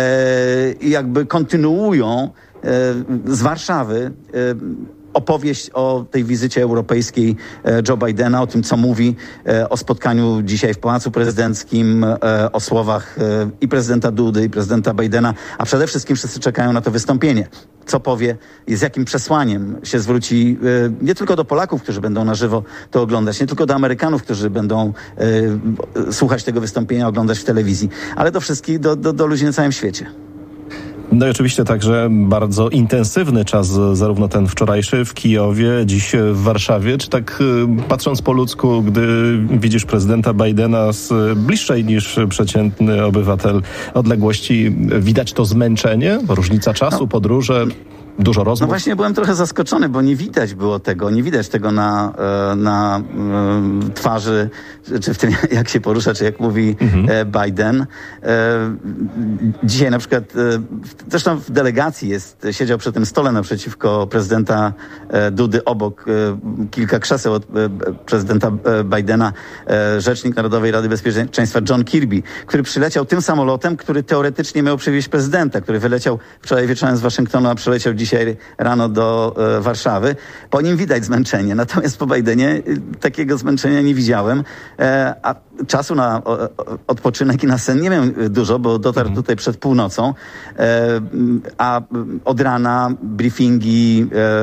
i jakby kontynuują z Warszawy opowieść o tej wizycie europejskiej Joe Bidena, o tym, co mówi, o spotkaniu dzisiaj w Pałacu Prezydenckim, o słowach i prezydenta Dudy, i prezydenta Bidena, a przede wszystkim wszyscy czekają na to wystąpienie. Co powie i z jakim przesłaniem się zwróci nie tylko do Polaków, którzy będą na żywo to oglądać, nie tylko do Amerykanów, którzy będą słuchać tego wystąpienia, oglądać w telewizji, ale do wszystkich, do ludzi na całym świecie. No i oczywiście także bardzo intensywny czas, zarówno ten wczorajszy w Kijowie, dziś w Warszawie. Czy tak patrząc po ludzku, gdy widzisz prezydenta Bidena z bliższej niż przeciętny obywatel odległości, widać to zmęczenie? Różnica czasu, podróże? Dużo rozmów? No właśnie byłem trochę zaskoczony, bo nie widać tego na twarzy, czy w tym jak się porusza, czy jak mówi Biden. Dzisiaj na przykład, zresztą w delegacji siedział przy tym stole naprzeciwko prezydenta Dudy, obok kilka krzeseł od prezydenta Bidena, rzecznik Narodowej Rady Bezpieczeństwa John Kirby, który przyleciał tym samolotem, który teoretycznie miał przywieźć prezydenta, który wyleciał wczoraj wieczorem z Waszyngtonu, a przyleciał dzisiaj rano do Warszawy. Po nim widać zmęczenie. Natomiast po Bidenie takiego zmęczenia nie widziałem. A czasu na odpoczynek i na sen nie miałem dużo, bo dotarł tutaj przed północą. A od rana briefingi,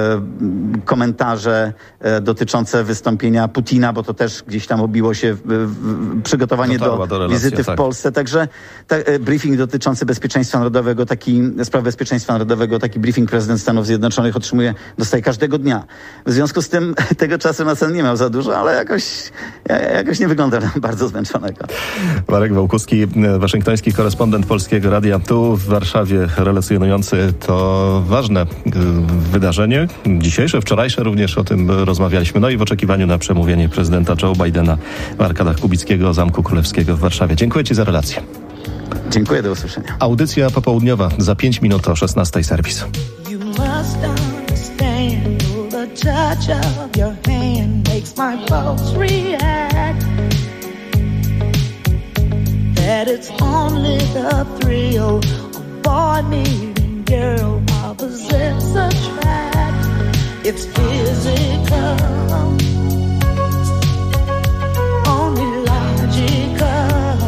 komentarze dotyczące wystąpienia Putina, bo to też gdzieś tam obiło się przygotowanie do wizyty w Polsce. Także briefing dotyczący bezpieczeństwa narodowego, spraw bezpieczeństwa narodowego, taki briefing prezydent Stanów Zjednoczonych dostaje każdego dnia. W związku z tym tego czasu na sen nie miał za dużo, ale jakoś nie wygląda na bardzo zmęczonego. Marek Wałkuski, waszyngtoński korespondent Polskiego Radia, tu w Warszawie, relacjonujący to ważne wydarzenie. Dzisiejsze, wczorajsze również o tym rozmawialiśmy. No i w oczekiwaniu na przemówienie prezydenta Joe Bidena w arkadach Kubickiego Zamku Królewskiego w Warszawie. Dziękuję Ci za relację. Dziękuję, do usłyszenia. Audycja popołudniowa za 5 minut o 16 serwis. You must understand the touch of your hand makes my pulse react. That it's only the thrill of boy meeting girl opposites attract. It's physical, only logical.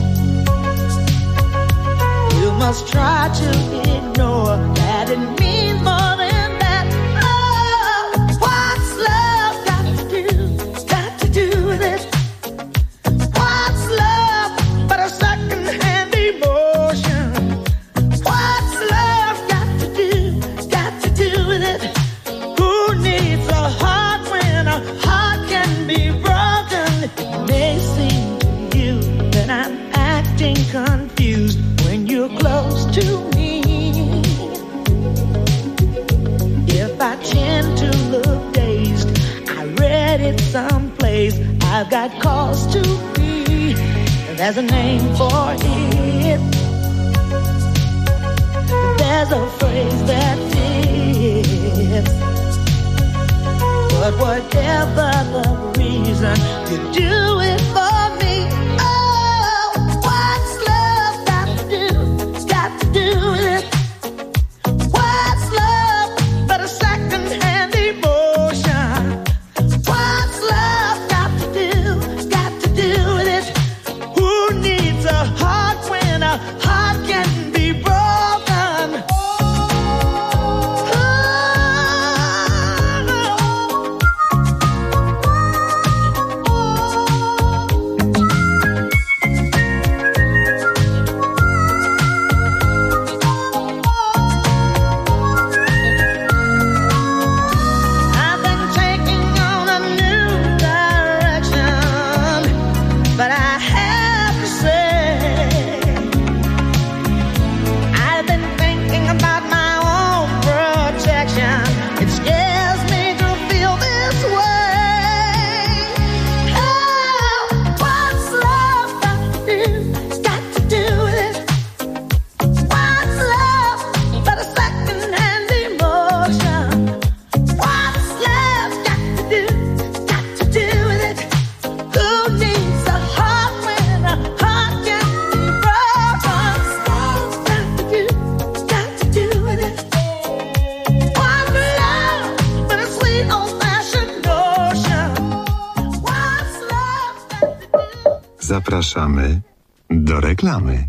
You must try to ignore that it means more than that. Oh, what's love got to do with it? What's love but a second-hand emotion? What's love got I've got cause to be. There's a name for it. There's a phrase that fits. But whatever the reason, you do it for me. Oh, what's love got to do? Got to do with it. What's love but a second-hand emotion? What's love got to do with it? Who needs a heart when a heart can be broken? Zapraszamy do reklamy.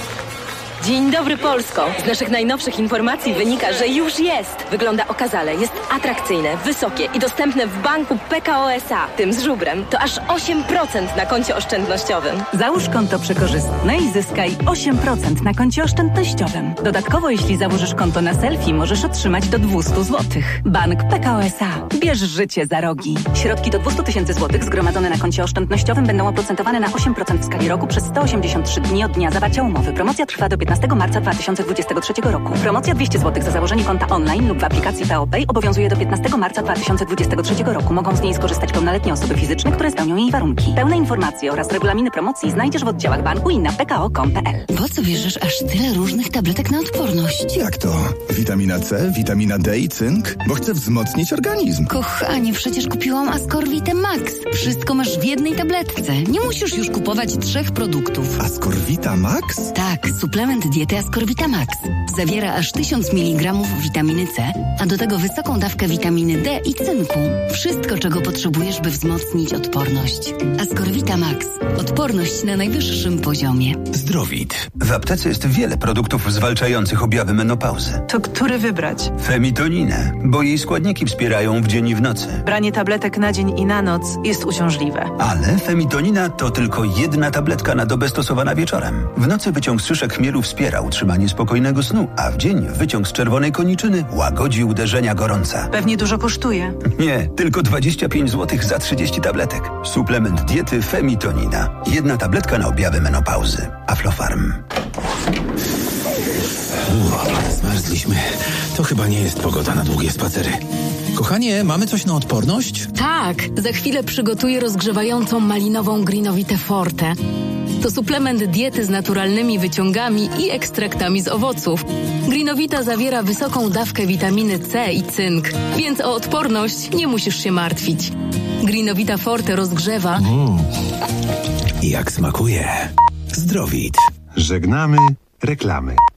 Dzień dobry, Polsko! Z naszych najnowszych informacji wynika, że już jest. Wygląda okazale, jest atrakcyjne, wysokie i dostępne w banku PKO SA. Tym z żubrem to aż 8% na koncie oszczędnościowym. Załóż konto przekorzystne i zyskaj 8% na koncie oszczędnościowym. Dodatkowo, jeśli założysz konto na selfie, możesz otrzymać do 200 zł. Bank PKO SA. Bierz życie za rogi. Środki do 200 000 złotych zgromadzone na koncie oszczędnościowym będą oprocentowane na 8% w skali roku przez 183 dni od dnia zawarcia umowy. Promocja trwa do 15 marca 2023 roku. Promocja 200 zł za założenie konta online lub w aplikacji PO Pay obowiązuje do 15 marca 2023 roku. Mogą z niej skorzystać pełnoletnie osoby fizyczne, które spełnią jej warunki. Pełne informacje oraz regulaminy promocji znajdziesz w oddziałach banku i na pko.com.pl. Po co bierzesz aż tyle różnych tabletek na odporność? Jak to? Witamina C, witamina D i cynk? Bo chcę wzmocnić organizm. Kochanie, przecież kupiłam Ascorvite Max. Wszystko masz w jednej tabletce. Nie musisz już kupować 3 produktów. Ascorvita Max? Tak, suplement diety Ascorvita Max. Zawiera aż 1000 mg witaminy C, a do tego wysoką dawkę witaminy D i cynku. Wszystko, czego potrzebujesz, by wzmocnić odporność. Ascorvita Max. Odporność na najwyższym poziomie. Zdrowit. W aptece jest wiele produktów zwalczających objawy menopauzy. To który wybrać? Femitoninę, bo jej składniki wspierają w dzień i w nocy. Branie tabletek na dzień i na noc jest uciążliwe. Ale femitonina to tylko jedna tabletka na dobę stosowana wieczorem. W nocy wyciąg z szyszek chmielu wspiera utrzymanie spokojnego snu, a w dzień wyciąg z czerwonej koniczyny łagodzi uderzenia gorąca. Pewnie dużo kosztuje. Nie, tylko 25 zł za 30 tabletek. Suplement diety Femitonina. Jedna tabletka na objawy menopauzy. Aflofarm. Zmarzliśmy. To chyba nie jest pogoda na długie spacery. Kochanie, mamy coś na odporność? Tak, za chwilę przygotuję rozgrzewającą malinową Greenovitę Forte. To suplement diety z naturalnymi wyciągami i ekstraktami z owoców. Greenovita zawiera wysoką dawkę witaminy C i cynk, więc o odporność nie musisz się martwić. Greenovita Forte rozgrzewa. Jak smakuje. Zdrowit. Żegnamy reklamy.